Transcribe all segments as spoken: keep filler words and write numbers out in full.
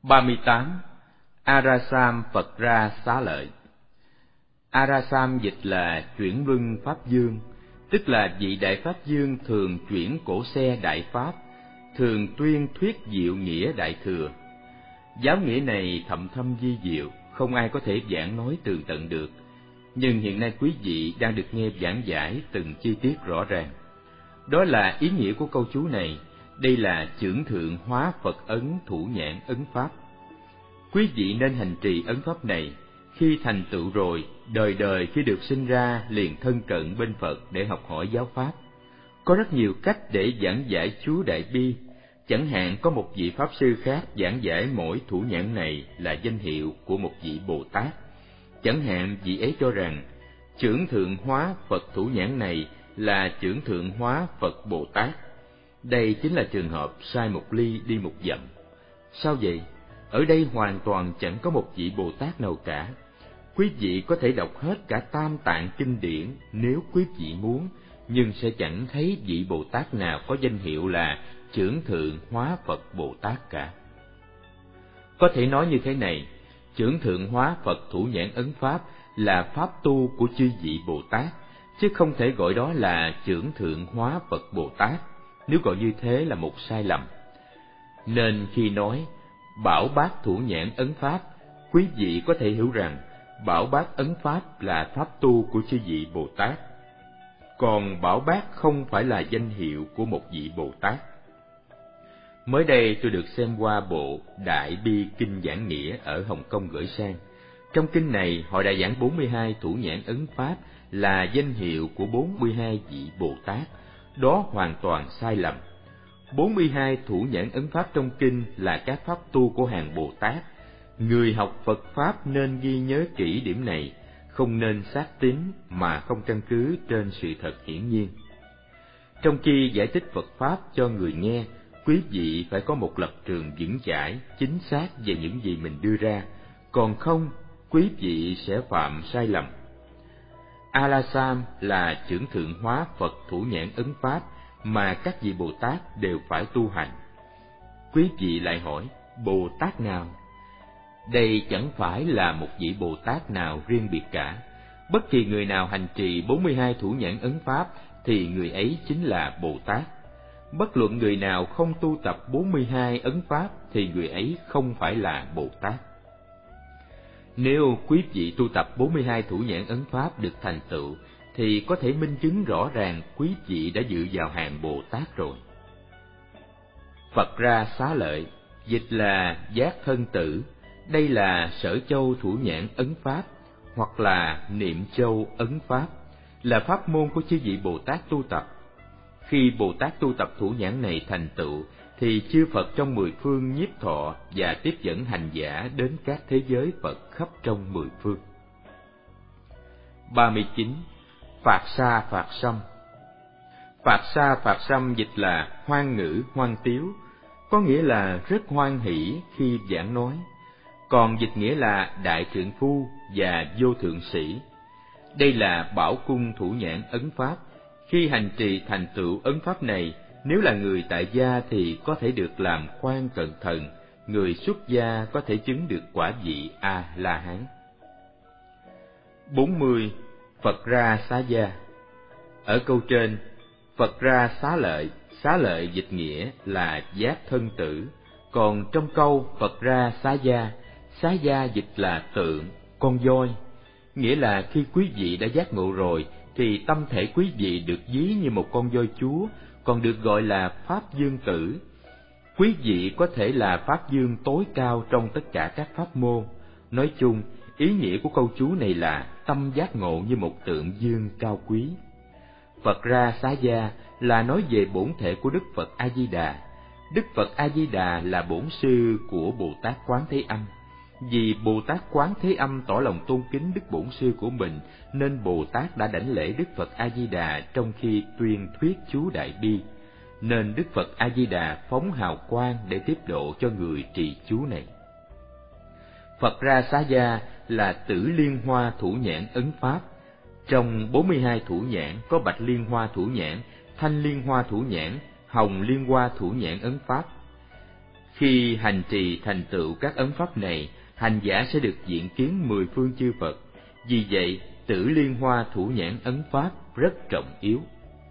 ba mươi tám. Arasam Phật Ra Xá Lợi. Arasam dịch là chuyển luân Pháp Dương, tức là vị Đại Pháp Dương thường chuyển cổ xe Đại Pháp, thường tuyên thuyết diệu nghĩa Đại Thừa. Giáo nghĩa này thậm thâm vi diệu, không ai có thể giảng nói tường tận được, nhưng hiện nay quý vị đang được nghe giảng giải từng chi tiết rõ ràng. Đó là ý nghĩa của câu chú này. Đây là chưởng thượng hóa Phật ấn thủ nhãn ấn Pháp. Quý vị nên hành trì ấn Pháp này. Khi thành tựu rồi, đời đời khi được sinh ra liền thân cận bên Phật để học hỏi giáo Pháp. Có rất nhiều cách để giảng giải chú Đại Bi. Chẳng hạn có một vị Pháp sư khác giảng giải mỗi thủ nhãn này là danh hiệu của một vị Bồ Tát. Chẳng hạn vị ấy cho rằng chưởng thượng hóa Phật thủ nhãn này là chưởng thượng hóa Phật Bồ Tát. Đây chính là trường hợp sai một ly đi một dặm. Sao vậy? Ở đây hoàn toàn chẳng có một vị Bồ Tát nào cả. Quý vị có thể đọc hết cả Tam Tạng kinh điển nếu quý vị muốn, nhưng sẽ chẳng thấy vị Bồ Tát nào có danh hiệu là chưởng thượng hóa Phật Bồ Tát cả. Có thể nói như thế này, chưởng thượng hóa Phật thủ nhãn ấn Pháp là pháp tu của chư vị Bồ Tát, chứ không thể gọi đó là chưởng thượng hóa Phật Bồ Tát, nếu gọi như thế là một sai lầm. Nên khi nói bảo bát thủ nhãn ấn Pháp, quý vị có thể hiểu rằng bảo bát ấn Pháp là pháp tu của chư vị Bồ Tát, còn bảo bát không phải là danh hiệu của một vị Bồ Tát. Mới đây tôi được xem qua bộ Đại Bi Kinh Giảng Nghĩa ở Hồng Kông gửi sang. Trong kinh này họ đã giảng bốn mươi hai thủ nhãn ấn Pháp là danh hiệu của bốn mươi hai vị Bồ Tát. Đó hoàn toàn sai lầm. bốn mươi hai thủ nhãn ấn Pháp trong kinh là các pháp tu của hàng Bồ Tát. Người học Phật Pháp nên ghi nhớ kỹ điểm này, không nên xác tín mà không căn cứ trên sự thật hiển nhiên. Trong khi giải thích Phật Pháp cho người nghe, quý vị phải có một lập trường vững chãi, chính xác về những gì mình đưa ra, còn không, quý vị sẽ phạm sai lầm. Alasam là chưởng thượng hóa Phật thủ nhãn ấn Pháp mà các vị Bồ Tát đều phải tu hành. Quý vị lại hỏi, Bồ Tát nào? Đây chẳng phải là một vị Bồ Tát nào riêng biệt cả. Bất kỳ người nào hành trì bốn mươi hai thủ nhãn ấn Pháp thì người ấy chính là Bồ Tát. Bất luận người nào không tu tập bốn mươi hai ấn Pháp thì người ấy không phải là Bồ Tát. Nếu quý vị tu tập bốn mươi hai thủ nhãn ấn Pháp được thành tựu, thì có thể minh chứng rõ ràng quý vị đã dự vào hàng Bồ Tát rồi. Phật Ra Xá Lợi, dịch là giác thân tử. Đây là Sở Châu thủ nhãn ấn Pháp, hoặc là Niệm Châu ấn Pháp, là pháp môn của chư vị Bồ Tát tu tập. Khi Bồ Tát tu tập thủ nhãn này thành tựu, thì chư Phật trong mười phương nhiếp thọ và tiếp dẫn hành giả đến các thế giới Phật khắp trong mười phương. ba mươi chín. Phạt Sa Phạt Sâm. Phạt Sa Phạt Sâm dịch là hoan ngữ hoan tiếu, có nghĩa là rất hoan hỷ khi giảng nói, còn dịch nghĩa là đại trượng phu và vô thượng sĩ. Đây là bảo cung thủ nhãn ấn Pháp. Khi hành trì thành tựu ấn Pháp này, nếu là người tại gia thì có thể được làm quan cận thần, người xuất gia có thể chứng được quả vị A-la-hán. bốn mươi. Phật Ra Xá Gia. Ở câu trên, Phật Ra Xá Lợi, Xá Lợi dịch nghĩa là giác thân tử, còn trong câu Phật Ra Xá Gia, Xá Gia dịch là tượng, con voi, nghĩa là khi quý vị đã giác ngộ rồi thì tâm thể quý vị được ví như một con voi chúa, còn được gọi là Pháp Dương Tử. Quý vị có thể là Pháp Dương tối cao trong tất cả các pháp môn. Nói chung, ý nghĩa của câu chú này là tâm giác ngộ như một tượng dương cao quý. Phật Ra Xá Gia là nói về bổn thể của Đức Phật A-di-đà. Đức Phật A-di-đà là bổn sư của Bồ Tát Quán Thế Âm. Vì Bồ Tát Quán Thế Âm tỏ lòng tôn kính Đức Bổn Sư của mình, nên Bồ Tát đã đảnh lễ Đức Phật A-di-đà trong khi tuyên thuyết chú Đại Bi, nên Đức Phật A-di-đà phóng hào quang để tiếp độ cho người trì chú này. Phật Ra Xá Gia là Tử Liên Hoa thủ nhãn ấn Pháp. Trong bốn mươi hai thủ nhãn có Bạch Liên Hoa thủ nhãn, Thanh Liên Hoa thủ nhãn, Hồng Liên Hoa thủ nhãn ấn Pháp. Khi hành trì thành tựu các ấn pháp này, hành giả sẽ được diện kiến mười phương chư Phật. Vì vậy, Tử Liên Hoa Thủ Nhãn ấn pháp rất trọng yếu.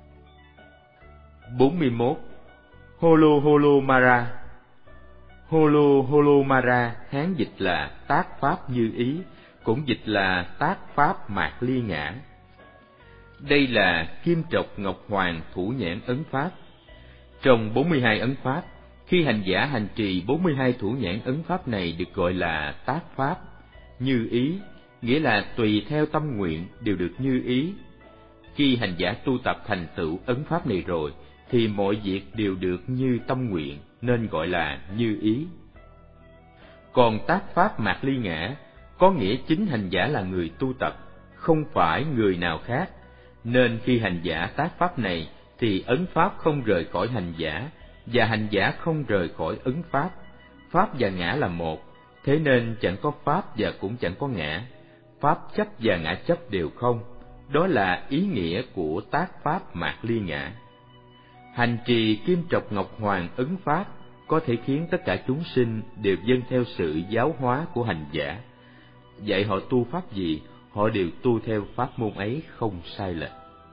bốn mươi mốt. Holo Holo Mara. Holo Holo Mara Hán dịch là tác pháp như ý, cũng dịch là tác pháp mạt ly ngã. Đây là Kim Trọc Ngọc Hoàng Thủ Nhãn ấn pháp. Trong bốn mươi hai ấn pháp, khi hành giả hành trì bốn mươi hai thủ nhãn ấn pháp này được gọi là tác pháp như ý, nghĩa là tùy theo tâm nguyện đều được như ý. Khi hành giả tu tập thành tựu ấn pháp này rồi, thì mọi việc đều được như tâm nguyện, nên gọi là như ý. Còn tác pháp mạt ly ngã, có nghĩa chính hành giả là người tu tập, không phải người nào khác, nên khi hành giả tác pháp này, thì ấn pháp không rời khỏi hành giả, và hành giả không rời khỏi ấn pháp. Pháp và ngã là một, thế nên chẳng có pháp và cũng chẳng có ngã. Pháp chấp và ngã chấp đều không. Đó là ý nghĩa của tác pháp mạt ly ngã. Hành trì Kim Trọc Ngọc Hoàng ấn pháp có thể khiến tất cả chúng sinh đều vâng theo sự giáo hóa của hành giả. Dạy họ tu pháp gì, họ đều tu theo pháp môn ấy không sai lệch.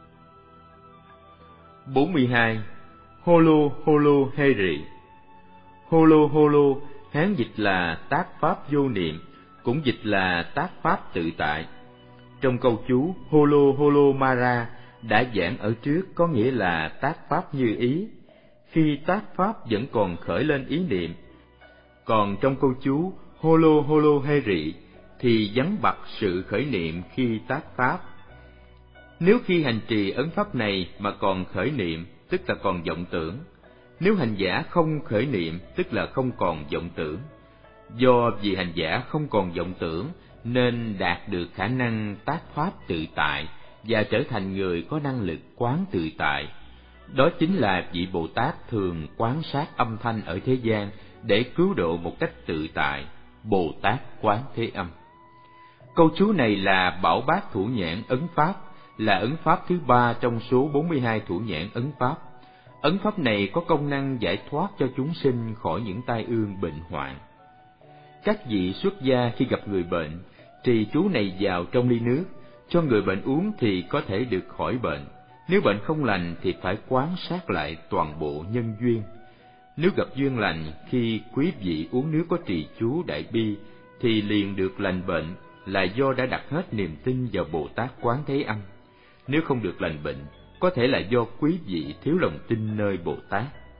bốn mươi hai. Holo Holo Heri. Holo Holo Hán dịch là tác pháp vô niệm, cũng dịch là tác pháp tự tại. Trong câu chú Holo Holo Mara đã giảng ở trước có nghĩa là tác pháp như ý, khi tác pháp vẫn còn khởi lên ý niệm. Còn trong câu chú Holo Holo Heri thì vắng bặt sự khởi niệm khi tác pháp. Nếu khi hành trì ấn pháp này mà còn khởi niệm, tức là còn vọng tưởng. Nếu hành giả không khởi niệm, tức là không còn vọng tưởng. Do vì hành giả không còn vọng tưởng, nên đạt được khả năng tác pháp tự tại và trở thành người có năng lực quán tự tại. Đó chính là vị Bồ Tát thường quán sát âm thanh ở thế gian để cứu độ một cách tự tại, Bồ Tát Quán Thế Âm. Câu chú này là Bảo Bát Thủ Nhãn ấn pháp, là ấn pháp thứ ba trong số bốn mươi hai thủ nhãn ấn pháp. Ấn pháp này có công năng giải thoát cho chúng sinh khỏi những tai ương bệnh hoạn. Các vị xuất gia khi gặp người bệnh, trì chú này vào trong ly nước, cho người bệnh uống thì có thể được khỏi bệnh. Nếu bệnh không lành thì phải quan sát lại toàn bộ nhân duyên. Nếu gặp duyên lành, khi quý vị uống nước có trì chú Đại Bi thì liền được lành bệnh, là do đã đặt hết niềm tin vào Bồ Tát Quán Thế Âm. Nếu không được lành bệnh, có thể là do quý vị thiếu lòng tin nơi Bồ Tát.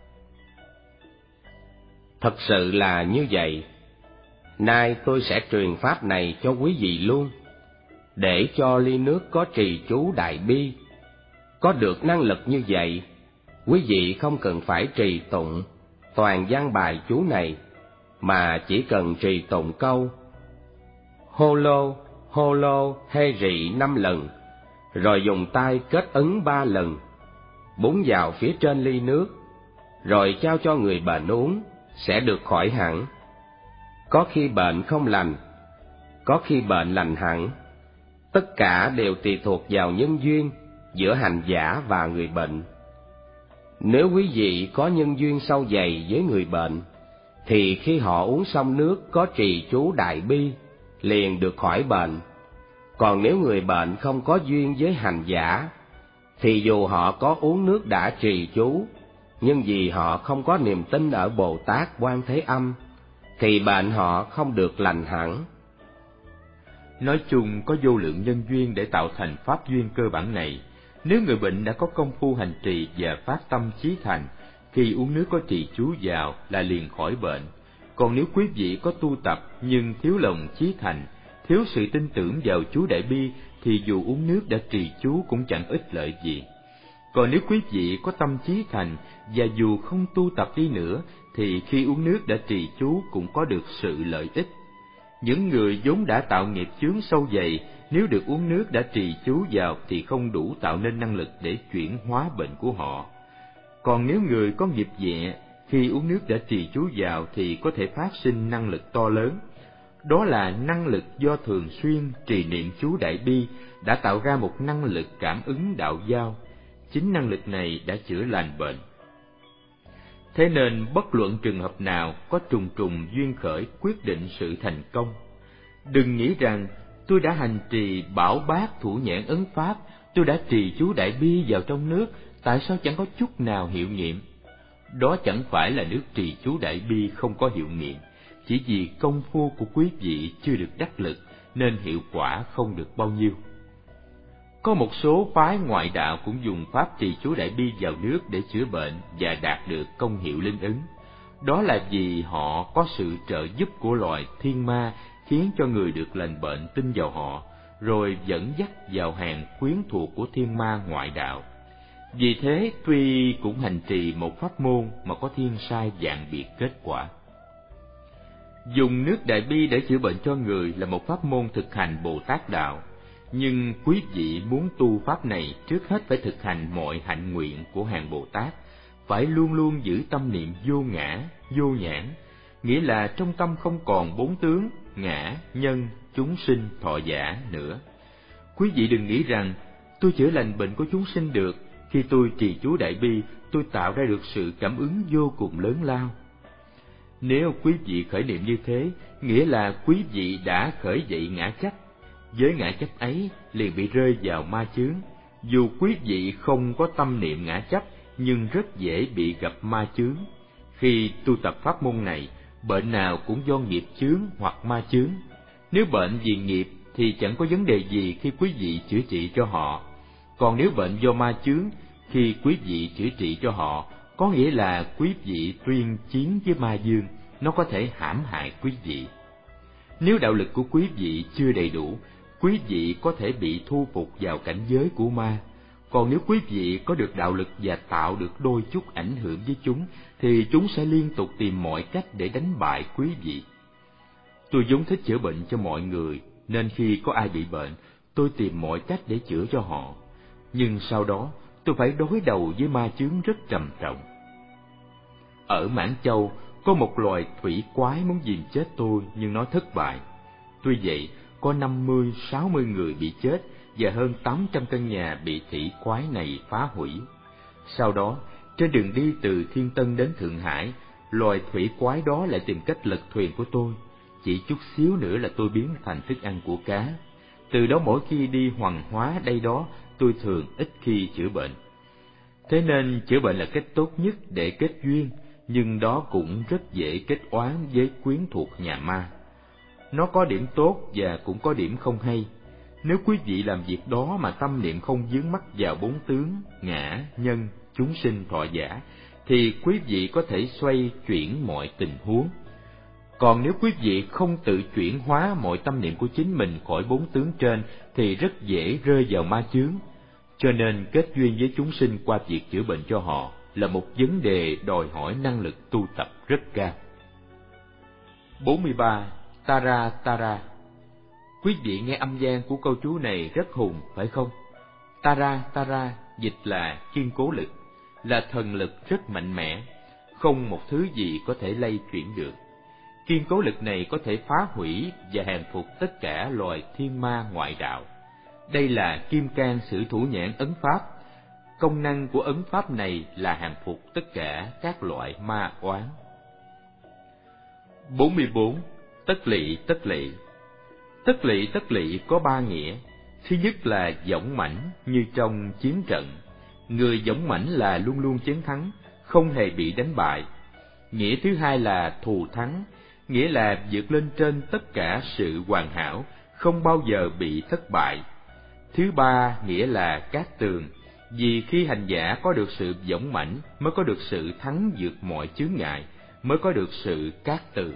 Thật sự là như vậy. Nay tôi sẽ truyền pháp này cho quý vị luôn, để cho ly nước có trì chú Đại Bi. Có được năng lực như vậy, quý vị không cần phải trì tụng toàn văn bài chú này, mà chỉ cần trì tụng câu Holo Holo Heri năm lần, rồi dùng tay kết ấn ba lần, búng vào phía trên ly nước, rồi trao cho người bệnh uống, sẽ được khỏi hẳn. Có khi bệnh không lành, có khi bệnh lành hẳn. Tất cả đều tùy thuộc vào nhân duyên giữa hành giả và người bệnh. Nếu quý vị có nhân duyên sâu dày với người bệnh, thì khi họ uống xong nước có trì chú Đại Bi, liền được khỏi bệnh. Còn nếu người bệnh không có duyên với hành giả, thì dù họ có uống nước đã trì chú, nhưng vì họ không có niềm tin ở Bồ Tát Quan Thế Âm, thì bệnh họ không được lành hẳn. Nói chung có vô lượng nhân duyên để tạo thành pháp duyên cơ bản này. Nếu người bệnh đã có công phu hành trì và phát tâm chí thành, khi uống nước có trì chú vào là liền khỏi bệnh. Còn nếu quý vị có tu tập nhưng thiếu lòng chí thành, thiếu sự tin tưởng vào chú Đại Bi, thì dù uống nước đã trì chú cũng chẳng ích lợi gì. Còn nếu quý vị có tâm chí thành và dù không tu tập đi nữa, thì khi uống nước đã trì chú cũng có được sự lợi ích. Những người vốn đã tạo nghiệp chướng sâu dày, nếu được uống nước đã trì chú vào thì không đủ tạo nên năng lực để chuyển hóa bệnh của họ. Còn nếu người có nghiệp nhẹ, khi uống nước đã trì chú vào thì có thể phát sinh năng lực to lớn. Đó là năng lực do thường xuyên trì niệm chú Đại Bi đã tạo ra một năng lực cảm ứng đạo giao. Chính năng lực này đã chữa lành bệnh. Thế nên bất luận trường hợp nào có trùng trùng duyên khởi quyết định sự thành công. Đừng nghĩ rằng tôi đã hành trì bảo bát thủ nhãn ấn pháp, tôi đã trì chú đại bi vào trong nước, tại sao chẳng có chút nào hiệu nghiệm? Đó chẳng phải là nước trì chú đại bi không có hiệu nghiệm, chỉ vì công phu của quý vị chưa được đắc lực nên hiệu quả không được bao nhiêu. Có một số phái ngoại đạo cũng dùng pháp trì chú đại bi vào nước để chữa bệnh và đạt được công hiệu linh ứng. Đó là vì họ có sự trợ giúp của loài thiên ma, khiến cho người được lành bệnh tin vào họ, rồi dẫn dắt vào hàng quyến thuộc của thiên ma ngoại đạo. Vì thế, tuy cũng hành trì một pháp môn mà có thiên sai vạn biệt kết quả. Dùng nước đại bi để chữa bệnh cho người là một pháp môn thực hành Bồ Tát đạo, nhưng quý vị muốn tu pháp này trước hết phải thực hành mọi hạnh nguyện của hàng Bồ Tát, phải luôn luôn giữ tâm niệm vô ngã, vô nhãn, nghĩa là trong tâm không còn bốn tướng ngã, nhân, chúng sinh, thọ giả nữa. Quý vị đừng nghĩ rằng tôi chữa lành bệnh của chúng sinh được, khi tôi trì chú đại bi tôi tạo ra được sự cảm ứng vô cùng lớn lao. Nếu quý vị khởi niệm như thế, nghĩa là quý vị đã khởi dậy ngã chấp. Với ngã chấp ấy liền bị rơi vào ma chướng. Dù quý vị không có tâm niệm ngã chấp, nhưng rất dễ bị gặp ma chướng. Khi tu tập pháp môn này, bệnh nào cũng do nghiệp chướng hoặc ma chướng. Nếu bệnh vì nghiệp thì chẳng có vấn đề gì khi quý vị chữa trị cho họ. Còn nếu bệnh do ma chướng, khi quý vị chữa trị cho họ, có nghĩa là quý vị tuyên chiến với ma dương, nó có thể hãm hại quý vị. Nếu đạo lực của quý vị chưa đầy đủ, quý vị có thể bị thu phục vào cảnh giới của ma. Còn nếu quý vị có được đạo lực và tạo được đôi chút ảnh hưởng với chúng, thì chúng sẽ liên tục tìm mọi cách để đánh bại quý vị. Tôi vốn thích chữa bệnh cho mọi người, nên khi có ai bị bệnh, tôi tìm mọi cách để chữa cho họ. Nhưng sau đó, tôi phải đối đầu với ma chướng rất trầm trọng. Ở Mãn Châu, có một loài thủy quái muốn giết chết tôi, nhưng nó thất bại. Tuy vậy, có năm mươi, sáu mươi người bị chết và hơn tám trăm căn nhà bị thủy quái này phá hủy. Sau đó, trên đường đi từ Thiên Tân đến Thượng Hải, loài thủy quái đó lại tìm cách lật thuyền của tôi. Chỉ chút xíu nữa là tôi biến thành thức ăn của cá. Từ đó mỗi khi đi hoằng hóa đây đó, tôi thường ít khi chữa bệnh. Thế nên chữa bệnh là cách tốt nhất để kết duyên, nhưng đó cũng rất dễ kết oán với quyến thuộc nhà ma. Nó có điểm tốt và cũng có điểm không hay. Nếu quý vị làm việc đó mà tâm niệm không vướng mắc vào bốn tướng ngã, nhân, chúng sinh, thọ giả, thì quý vị có thể xoay chuyển mọi tình huống. Còn nếu quý vị không tự chuyển hóa mọi tâm niệm của chính mình khỏi bốn tướng trên, thì rất dễ rơi vào ma chướng. Cho nên kết duyên với chúng sinh qua việc chữa bệnh cho họ là một vấn đề đòi hỏi năng lực tu tập rất cao. bốn mươi ba. Tara Tara. Quý vị nghe âm vang của câu chú này rất hùng, phải không? Tara Tara dịch là kiên cố lực, là thần lực rất mạnh mẽ, không một thứ gì có thể lay chuyển được. Kiên cố lực này có thể phá hủy và hàng phục tất cả loài thiên ma ngoại đạo. Đây là kim cang sử thủ nhãn ấn pháp. Công năng của ấn pháp này là hàng phục tất cả các loại ma oán. bốn mươi bốn. Tất lỵ tất lỵ. Tất lỵ tất lỵ có ba nghĩa. Thứ nhất là dũng mãnh như trong chiến trận. Người dũng mãnh là luôn luôn chiến thắng, không hề bị đánh bại. Nghĩa thứ hai là thù thắng, nghĩa là vượt lên trên tất cả sự hoàn hảo, không bao giờ bị thất bại. Thứ ba nghĩa là cát tường, vì khi hành giả có được sự dũng mãnh mới có được sự thắng vượt mọi chướng ngại, mới có được sự cát tường.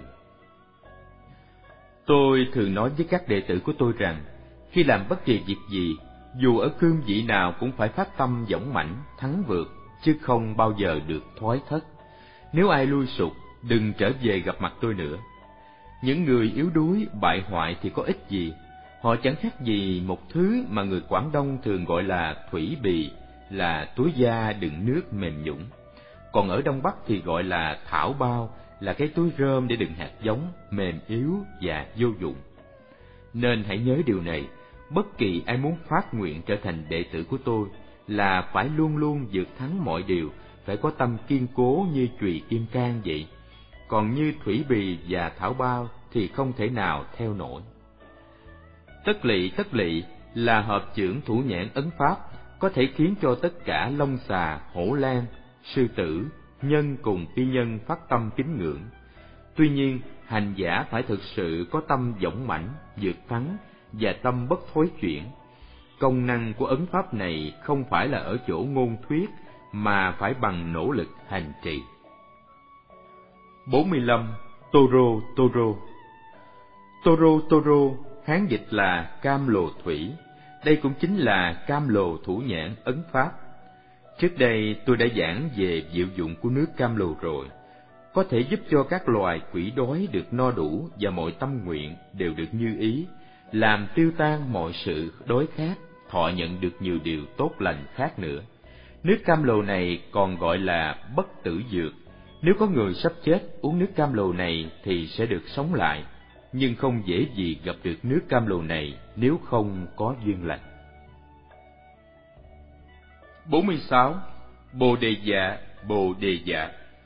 Tôi thường nói với các đệ tử của tôi rằng, khi làm bất kỳ việc gì, dù ở cương vị nào cũng phải phát tâm dũng mãnh, thắng vượt, chứ không bao giờ được thoái thất. Nếu ai lui sụt, đừng trở về gặp mặt tôi nữa. Những người yếu đuối, bại hoại thì có ích gì. Họ chẳng khác gì một thứ mà người Quảng Đông thường gọi là thủy bì, là túi da đựng nước mềm nhũn. Còn ở Đông Bắc thì gọi là thảo bao, là cái túi rơm để đựng hạt giống, mềm yếu và vô dụng. Nên hãy nhớ điều này, bất kỳ ai muốn phát nguyện trở thành đệ tử của tôi là phải luôn luôn vượt thắng mọi điều, phải có tâm kiên cố như chùy kim cang vậy, còn như thủy bì và thảo bao thì không thể nào theo nổi. Tất lỵ tất lỵ là hợp chưởng thủ nhãn ấn pháp, có thể khiến cho tất cả long xà, hổ lang, sư tử, nhân cùng phi nhân phát tâm kính ngưỡng. Tuy nhiên, hành giả phải thực sự có tâm dũng mãnh, vượt thắng và tâm bất thối chuyển. Công năng của ấn pháp này không phải là ở chỗ ngôn thuyết, mà phải bằng nỗ lực hành trì. bốn mươi lăm. Toro Toro. Toro Toro Hán dịch là cam lồ thủy. Đây cũng chính là cam lồ thủ nhãn ấn pháp. Trước đây tôi đã giảng về diệu dụng của nước cam lồ rồi. Có thể giúp cho các loài quỷ đói được no đủ và mọi tâm nguyện đều được như ý, làm tiêu tan mọi sự đói khát, thọ nhận được nhiều điều tốt lành khác nữa. Nước cam lồ này còn gọi là bất tử dược. Nếu có người sắp chết uống nước cam lồ này thì sẽ được sống lại, nhưng không dễ gì gặp được nước cam lồ này nếu không có duyên lành. bốn mươi sáu. Bồ đề dạ, bồ đề dạ.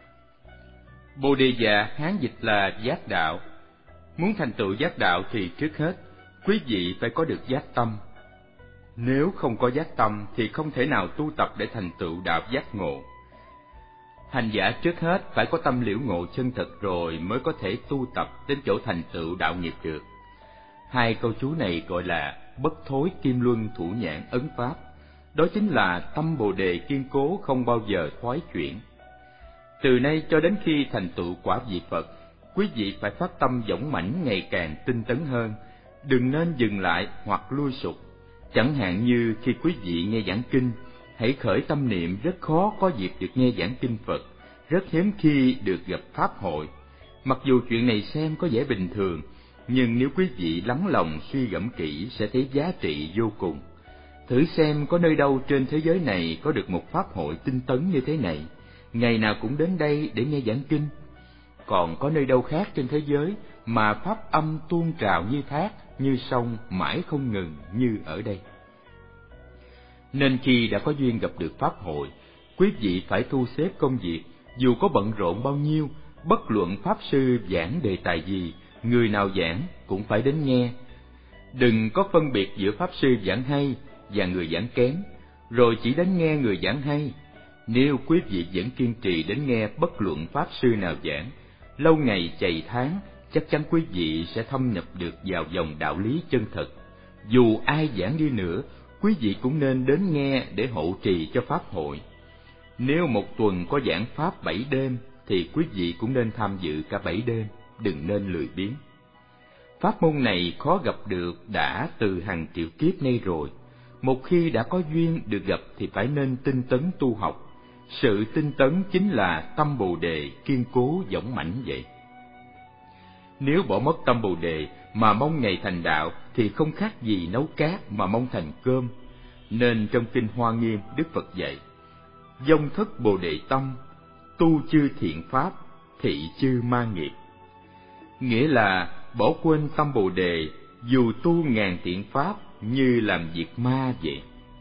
Bồ đề dạ Hán dịch là giác đạo. Muốn thành tựu giác đạo thì trước hết, quý vị phải có được giác tâm. Nếu không có giác tâm thì không thể nào tu tập để thành tựu đạo giác ngộ. Hành giả trước hết phải có tâm liễu ngộ chân thật rồi mới có thể tu tập đến chỗ thành tựu đạo nghiệp được. Hai câu chú này gọi là bất thối kim luân thủ nhãn ấn pháp. Đó chính là tâm bồ đề kiên cố không bao giờ thoái chuyển. Từ nay cho đến khi thành tựu quả vị Phật, quý vị phải phát tâm dũng mãnh ngày càng tinh tấn hơn, đừng nên dừng lại hoặc lui sụt. Chẳng hạn như khi quý vị nghe giảng kinh, hãy khởi tâm niệm rất khó có dịp được nghe giảng kinh Phật, rất hiếm khi được gặp pháp hội. Mặc dù chuyện này xem có vẻ bình thường, nhưng nếu quý vị lắng lòng suy gẫm kỹ sẽ thấy giá trị vô cùng. Thử xem có nơi đâu trên thế giới này có được một pháp hội tinh tấn như thế này, ngày nào cũng đến đây để nghe giảng kinh. Còn có nơi đâu khác trên thế giới mà pháp âm tuôn trào như thác, như sông mãi không ngừng như ở đây. Nên khi đã có duyên gặp được pháp hội, quý vị phải thu xếp công việc, dù có bận rộn bao nhiêu, bất luận pháp sư giảng đề tài gì, người nào giảng cũng phải đến nghe. Đừng có phân biệt giữa pháp sư giảng hay và người giảng kém, rồi chỉ đến nghe người giảng hay. Nếu quý vị vẫn kiên trì đến nghe bất luận pháp sư nào giảng, lâu ngày chày tháng, chắc chắn quý vị sẽ thâm nhập được vào dòng đạo lý chân thật. Dù ai giảng đi nữa, quý vị cũng nên đến nghe để hộ trì cho pháp hội. Nếu một tuần có giảng pháp bảy đêm, thì quý vị cũng nên tham dự cả bảy đêm, đừng nên lười biếng. Pháp môn này khó gặp được đã từ hàng triệu kiếp nay rồi. Một khi đã có duyên được gặp thì phải nên tinh tấn tu học. Sự tinh tấn chính là tâm bồ đề kiên cố dũng mãnh vậy. Nếu bỏ mất tâm bồ đề mà mong ngày thành đạo thì không khác gì nấu cát mà mong thành cơm. Nên trong kinh Hoa Nghiêm, Đức Phật dạy: dông thất bồ đề tâm, tu chư thiện pháp, thị chư ma nghiệp. Nghĩa là bỏ quên tâm bồ đề, dù tu ngàn thiện pháp như làm việc ma vậy.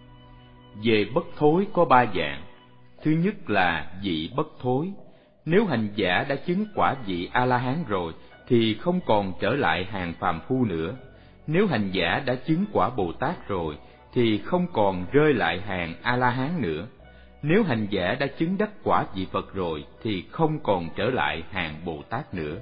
Về bất thối có ba dạng. Thứ nhất là vị bất thối. Nếu hành giả đã chứng quả vị A-la-hán rồi thì không còn trở lại hàng phàm phu nữa. Nếu hành giả đã chứng quả Bồ Tát rồi thì không còn rơi lại hàng A-la-hán nữa. Nếu hành giả đã chứng đắc quả vị Phật rồi thì không còn trở lại hàng Bồ Tát nữa.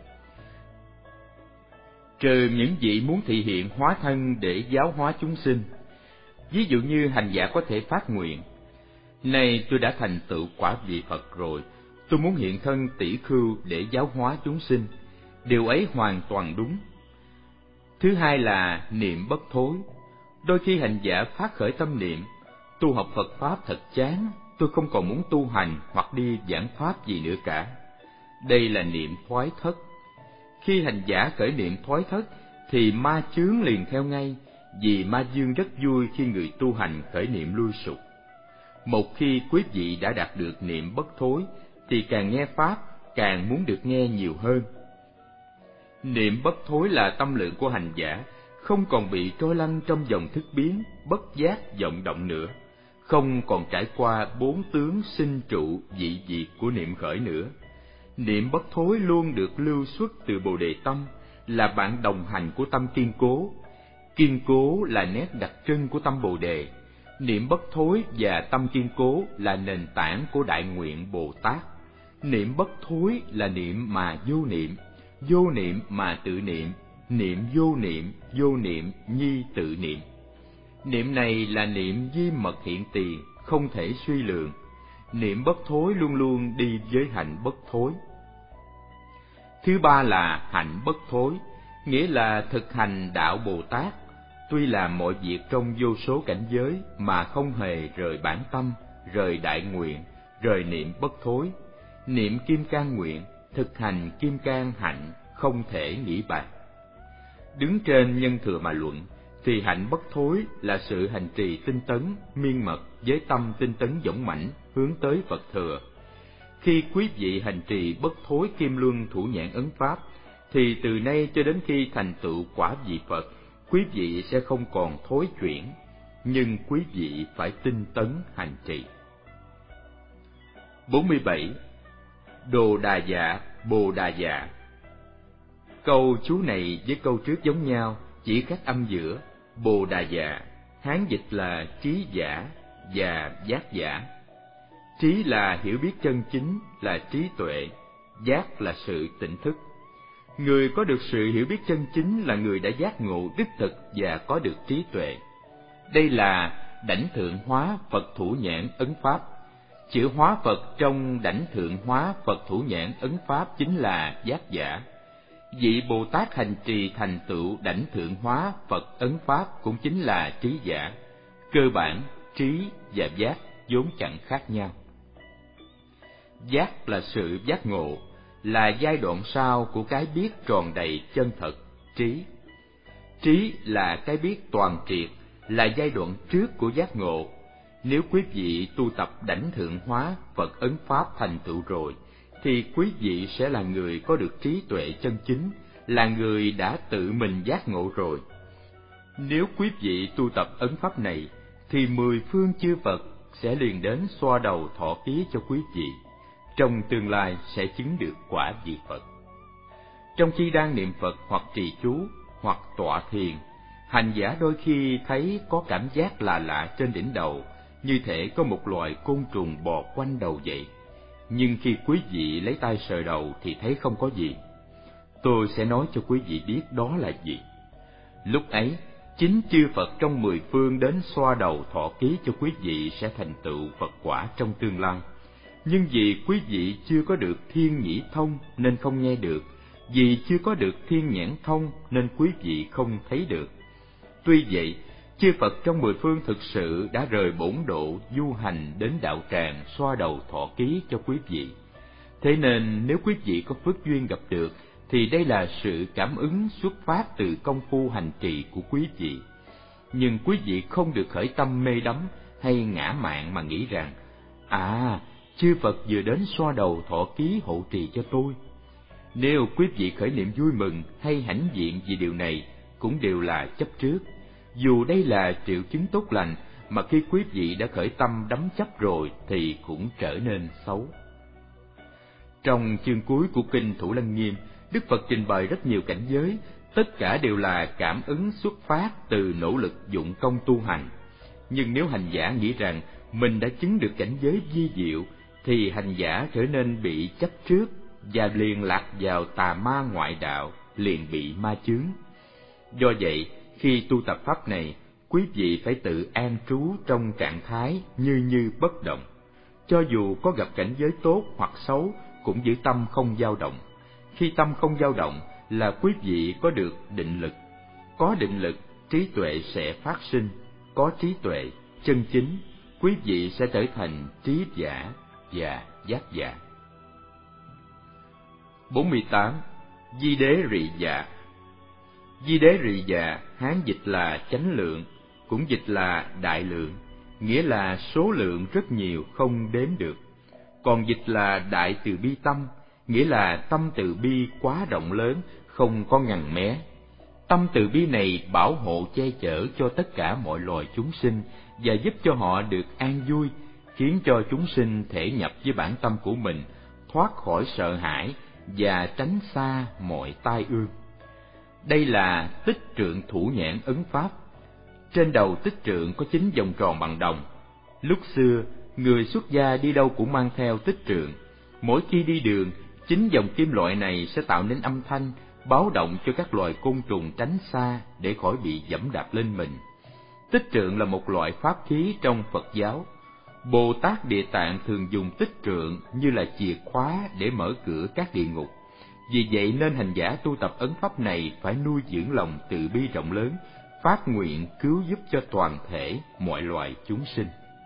Trừ những vị muốn thị hiện hóa thân để giáo hóa chúng sinh. Ví dụ như hành giả có thể phát nguyện: này tôi đã thành tựu quả vị Phật rồi, tôi muốn hiện thân tỷ khưu để giáo hóa chúng sinh. Điều ấy hoàn toàn đúng. Thứ hai là niệm bất thối. Đôi khi hành giả phát khởi tâm niệm: tu học Phật Pháp thật chán, tôi không còn muốn tu hành hoặc đi giảng Pháp gì nữa cả. Đây là niệm thoái thất. Khi hành giả khởi niệm thoái thất thì ma chướng liền theo ngay, vì ma dương rất vui khi người tu hành khởi niệm lui sụt. Một khi quý vị đã đạt được niệm bất thối thì càng nghe Pháp càng muốn được nghe nhiều hơn. Niệm bất thối là tâm lượng của hành giả không còn bị trôi lăn trong dòng thức biến, bất giác vọng động nữa. không còn trải qua bốn tướng sinh trụ dị diệt của niệm khởi nữa. Niệm bất thối luôn được lưu xuất từ Bồ Đề tâm, là bạn đồng hành của tâm kiên cố. Kiên cố là nét đặc trưng của tâm Bồ Đề. Niệm bất thối và tâm kiên cố là nền tảng của đại nguyện Bồ Tát. Niệm bất thối là niệm mà vô niệm, vô niệm mà tự niệm, niệm vô niệm, vô niệm nhi tự niệm. Niệm này là niệm di mật hiện tiền, không thể suy lượng. Niệm bất thối luôn luôn đi với hạnh bất thối. Thứ ba là hạnh bất thối, nghĩa là thực hành đạo Bồ Tát, tuy làm mọi việc trong vô số cảnh giới mà không hề rời bản tâm, rời đại nguyện, rời niệm bất thối. Niệm kim cang nguyện, thực hành kim cang hạnh, không thể nghĩ bàn. Đứng trên nhân thừa mà luận, thì hạnh bất thối là sự hành trì tinh tấn, miên mật với tâm tinh tấn dũng mãnh hướng tới Phật thừa. Khi quý vị hành trì bất thối kim luân thủ nhãn ấn pháp, thì từ nay cho đến khi thành tựu quả vị Phật, quý vị sẽ không còn thối chuyển, nhưng quý vị phải tinh tấn hành trì. bốn mươi bảy. Đồ đà dạ, bồ đà dạ. Câu chú này với câu trước giống nhau, chỉ khác âm giữa. Bồ đà dạ, Hán dịch là trí giả và giác giả. Trí là hiểu biết chân chính, là trí tuệ. Giác là sự tỉnh thức. Người có được sự hiểu biết chân chính là người đã giác ngộ đích thực và có được trí tuệ. Đây là đảnh thượng hóa Phật thủ nhãn ấn pháp. Chữ hóa Phật trong đảnh thượng hóa Phật thủ nhãn ấn pháp chính là giác giả. Vị Bồ Tát hành trì thành tựu đảnh thượng hóa Phật ấn pháp cũng chính là trí giả. Cơ bản, trí và giác vốn chẳng khác nhau. Giác là sự giác ngộ, là giai đoạn sau của cái biết tròn đầy chân thật, trí. Trí là cái biết toàn triệt, là giai đoạn trước của giác ngộ. Nếu quý vị tu tập đảnh thượng hóa Phật ấn pháp thành tựu rồi, thì quý vị sẽ là người có được trí tuệ chân chính, là người đã tự mình giác ngộ rồi. Nếu quý vị tu tập ấn pháp này, thì mười phương chư Phật sẽ liền đến xoa đầu thọ ký cho quý vị, trong tương lai sẽ chứng được quả vị Phật. Trong khi đang niệm Phật hoặc trì chú, hoặc tọa thiền, hành giả đôi khi thấy có cảm giác lạ lạ trên đỉnh đầu, như thể có một loài côn trùng bò quanh đầu vậy. Nhưng khi quý vị lấy tay sờ đầu thì thấy không có gì. Tôi sẽ nói cho quý vị biết đó là gì. Lúc ấy, chính chư Phật trong mười phương đến xoa đầu thọ ký cho quý vị sẽ thành tựu Phật quả trong tương lai. Nhưng vì quý vị chưa có được thiên nhĩ thông nên không nghe được, vì chưa có được thiên nhãn thông nên quý vị không thấy được. Tuy vậy, chư Phật trong mười phương thực sự đã rời bổn độ du hành đến đạo tràng xoa đầu thọ ký cho quý vị. Thế nên nếu quý vị có phước duyên gặp được, thì đây là sự cảm ứng xuất phát từ công phu hành trì của quý vị. Nhưng quý vị không được khởi tâm mê đắm hay ngã mạn mà nghĩ rằng, à, chư Phật vừa đến xoa đầu thọ ký hộ trì cho tôi. Nếu quý vị khởi niệm vui mừng hay hãnh diện vì điều này, cũng đều là chấp trước. Dù đây là triệu chứng tốt lành, mà khi quý vị đã khởi tâm đắm chấp rồi thì cũng trở nên xấu. Trong chương cuối của kinh Thủ Lăng Nghiêm, Đức Phật trình bày rất nhiều cảnh giới, tất cả đều là cảm ứng xuất phát từ nỗ lực dụng công tu hành. Nhưng nếu hành giả nghĩ rằng mình đã chứng được cảnh giới vi diệu, thì hành giả trở nên bị chấp trước và liền lạc vào tà ma ngoại đạo, liền bị ma chướng. Do vậy, khi tu tập pháp này, quý vị phải tự an trú trong trạng thái như như bất động. Cho dù có gặp cảnh giới tốt hoặc xấu, cũng giữ tâm không dao động. Khi tâm không dao động là quý vị có được định lực. Có định lực, trí tuệ sẽ phát sinh. Có trí tuệ, chân chính, quý vị sẽ trở thành trí giả và giác giả. bốn mươi tám. Di đế rị dạ. Di đế rị dạ, Hán dịch là chánh lượng, cũng dịch là đại lượng, nghĩa là số lượng rất nhiều không đếm được. Còn dịch là đại từ bi tâm, nghĩa là tâm từ bi quá rộng lớn, không có ngần mé. Tâm từ bi này bảo hộ che chở cho tất cả mọi loài chúng sinh và giúp cho họ được an vui, khiến cho chúng sinh thể nhập với bản tâm của mình, thoát khỏi sợ hãi và tránh xa mọi tai ương. Đây là tích trượng thủ nhãn ấn pháp. Trên đầu tích trượng có chín vòng tròn bằng đồng. Lúc xưa, người xuất gia đi đâu cũng mang theo tích trượng. Mỗi khi đi đường, chín dòng kim loại này sẽ tạo nên âm thanh báo động cho các loài côn trùng tránh xa để khỏi bị giẫm đạp lên mình. Tích trượng là một loại pháp khí trong Phật giáo. Bồ Tát Địa Tạng thường dùng tích trượng như là chìa khóa để mở cửa các địa ngục. Vì vậy nên hành giả tu tập ấn pháp này phải nuôi dưỡng lòng từ bi rộng lớn, phát nguyện cứu giúp cho toàn thể mọi loài chúng sinh.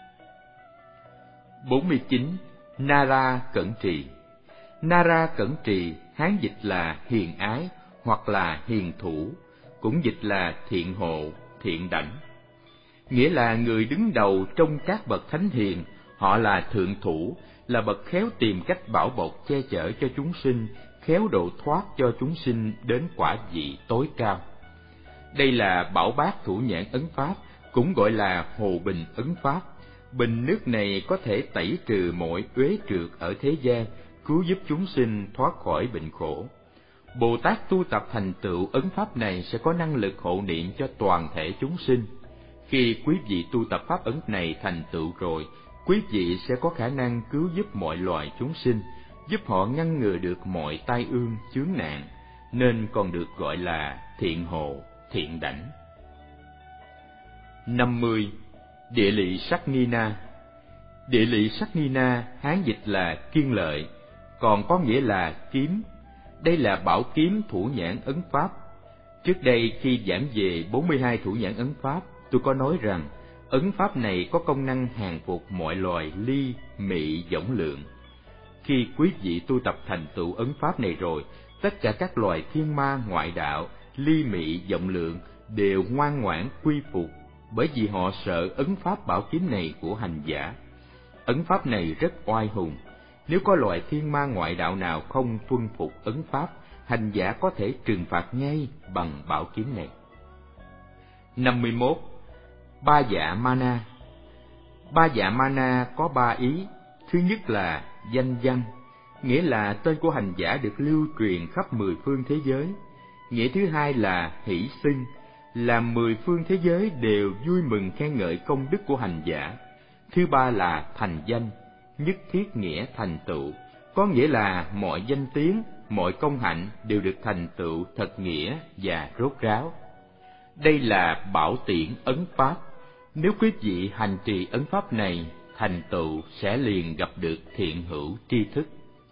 bốn mươi chín. Nara Cẩn Trì. Nara Cẩn Trì Hán dịch là hiền ái hoặc là hiền thủ, cũng dịch là thiện hộ, thiện đảnh. Nghĩa là người đứng đầu trong các bậc thánh hiền. Họ là thượng thủ, là bậc khéo tìm cách bảo bọc che chở cho chúng sinh, khéo độ thoát cho chúng sinh đến quả vị tối cao. Đây là Bảo Bát Thủ Nhãn ấn pháp, cũng gọi là Hồ Bình ấn pháp. Bình nước này có thể tẩy trừ mọi uế trượt ở thế gian, cứu giúp chúng sinh thoát khỏi bệnh khổ. Bồ Tát tu tập thành tựu ấn pháp này sẽ có năng lực hộ niệm cho toàn thể chúng sinh. Khi quý vị tu tập pháp ấn này thành tựu rồi, quý vị sẽ có khả năng cứu giúp mọi loài chúng sinh, giúp họ ngăn ngừa được mọi tai ương chướng nạn, nên còn được gọi là thiện hộ, thiện đảnh. năm mươi. Địa lị sắc nghi na. Địa lị sắc nghi na Hán dịch là kiên lợi, còn có nghĩa là kiếm. Đây là bảo kiếm thủ nhãn ấn pháp. Trước đây khi giảng về bốn mươi hai thủ nhãn ấn pháp, tôi có nói rằng ấn pháp này có công năng hàng phục mọi loài ly, mị, võng lượng. Khi quý vị tu tập thành tựu ấn pháp này rồi, tất cả các loài thiên ma ngoại đạo, ly mị, võng lượng đều ngoan ngoãn quy phục, bởi vì họ sợ ấn pháp bảo kiếm này của hành giả. Ấn pháp này rất oai hùng. Nếu có loài thiên ma ngoại đạo nào không tuân phục ấn pháp, hành giả có thể trừng phạt ngay bằng bảo kiếm này. năm mươi mốt. Ba dạ mana. Ba dạ mana có ba ý. Thứ nhất là danh văn, nghĩa là tên của hành giả được lưu truyền khắp mười phương thế giới. Nghĩa thứ hai là hỷ xưng, là mười phương thế giới đều vui mừng khen ngợi công đức của hành giả. Thứ ba là thành danh, nhất thiết nghĩa thành tựu, có nghĩa là mọi danh tiếng, mọi công hạnh đều được thành tựu thật nghĩa và rốt ráo. Đây là bảo tiễn ấn pháp. Nếu quý vị hành trì ấn pháp này, thành tựu sẽ liền gặp được thiện hữu tri thức.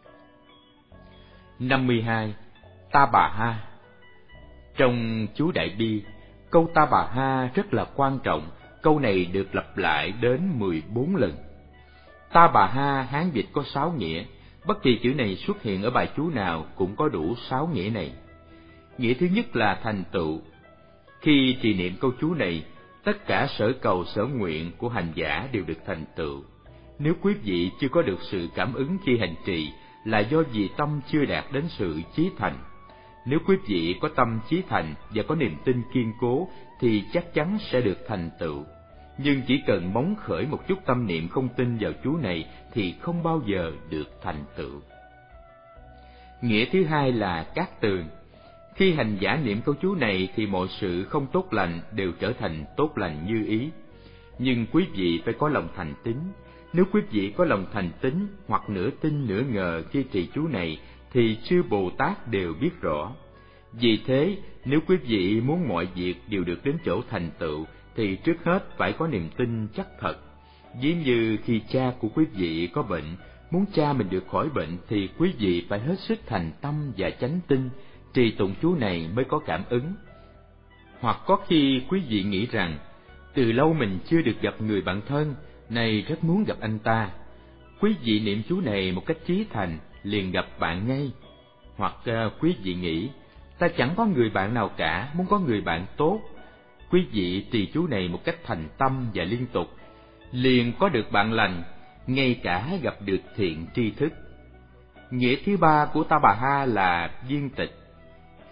năm mươi hai. Ta Bà Ha. Trong chú Đại Bi, câu Ta Bà Ha rất là quan trọng. Câu này được lặp lại đến mười bốn lần. Ta Bà Ha Hán dịch có sáu nghĩa. Bất kỳ chữ này xuất hiện ở bài chú nào cũng có đủ sáu nghĩa này. Nghĩa thứ nhất là thành tựu. Khi trì niệm câu chú này, tất cả sở cầu sở nguyện của hành giả đều được thành tựu. Nếu quý vị chưa có được sự cảm ứng khi hành trì, là do vì tâm chưa đạt đến sự chí thành. Nếu quý vị có tâm chí thành và có niềm tin kiên cố, thì chắc chắn sẽ được thành tựu. Nhưng chỉ cần móng khởi một chút tâm niệm không tin vào chú này thì không bao giờ được thành tựu. Nghĩa thứ hai là cát tường. Khi hành giả niệm câu chú này thì mọi sự không tốt lành đều trở thành tốt lành như ý. Nhưng quý vị phải có lòng thành tín. Nếu quý vị có lòng thành tín hoặc nửa tin nửa ngờ khi trì chú này thì chư Bồ Tát đều biết rõ. Vì thế, nếu quý vị muốn mọi việc đều được đến chỗ thành tựu thì trước hết phải có niềm tin chắc thật. Ví như khi cha của quý vị có bệnh, muốn cha mình được khỏi bệnh thì quý vị phải hết sức thành tâm và chánh tin, trì tụng chú này mới có cảm ứng. Hoặc có khi quý vị nghĩ rằng, từ lâu mình chưa được gặp người bạn thân, này rất muốn gặp anh ta. Quý vị niệm chú này một cách chí thành, liền gặp bạn ngay. Hoặc uh, quý vị nghĩ, ta chẳng có người bạn nào cả, muốn có người bạn tốt. Quý vị trì chú này một cách thành tâm và liên tục, liền có được bạn lành, ngay cả gặp được thiện tri thức. Nghĩa thứ ba của Ta Bà Ha là viên tịch.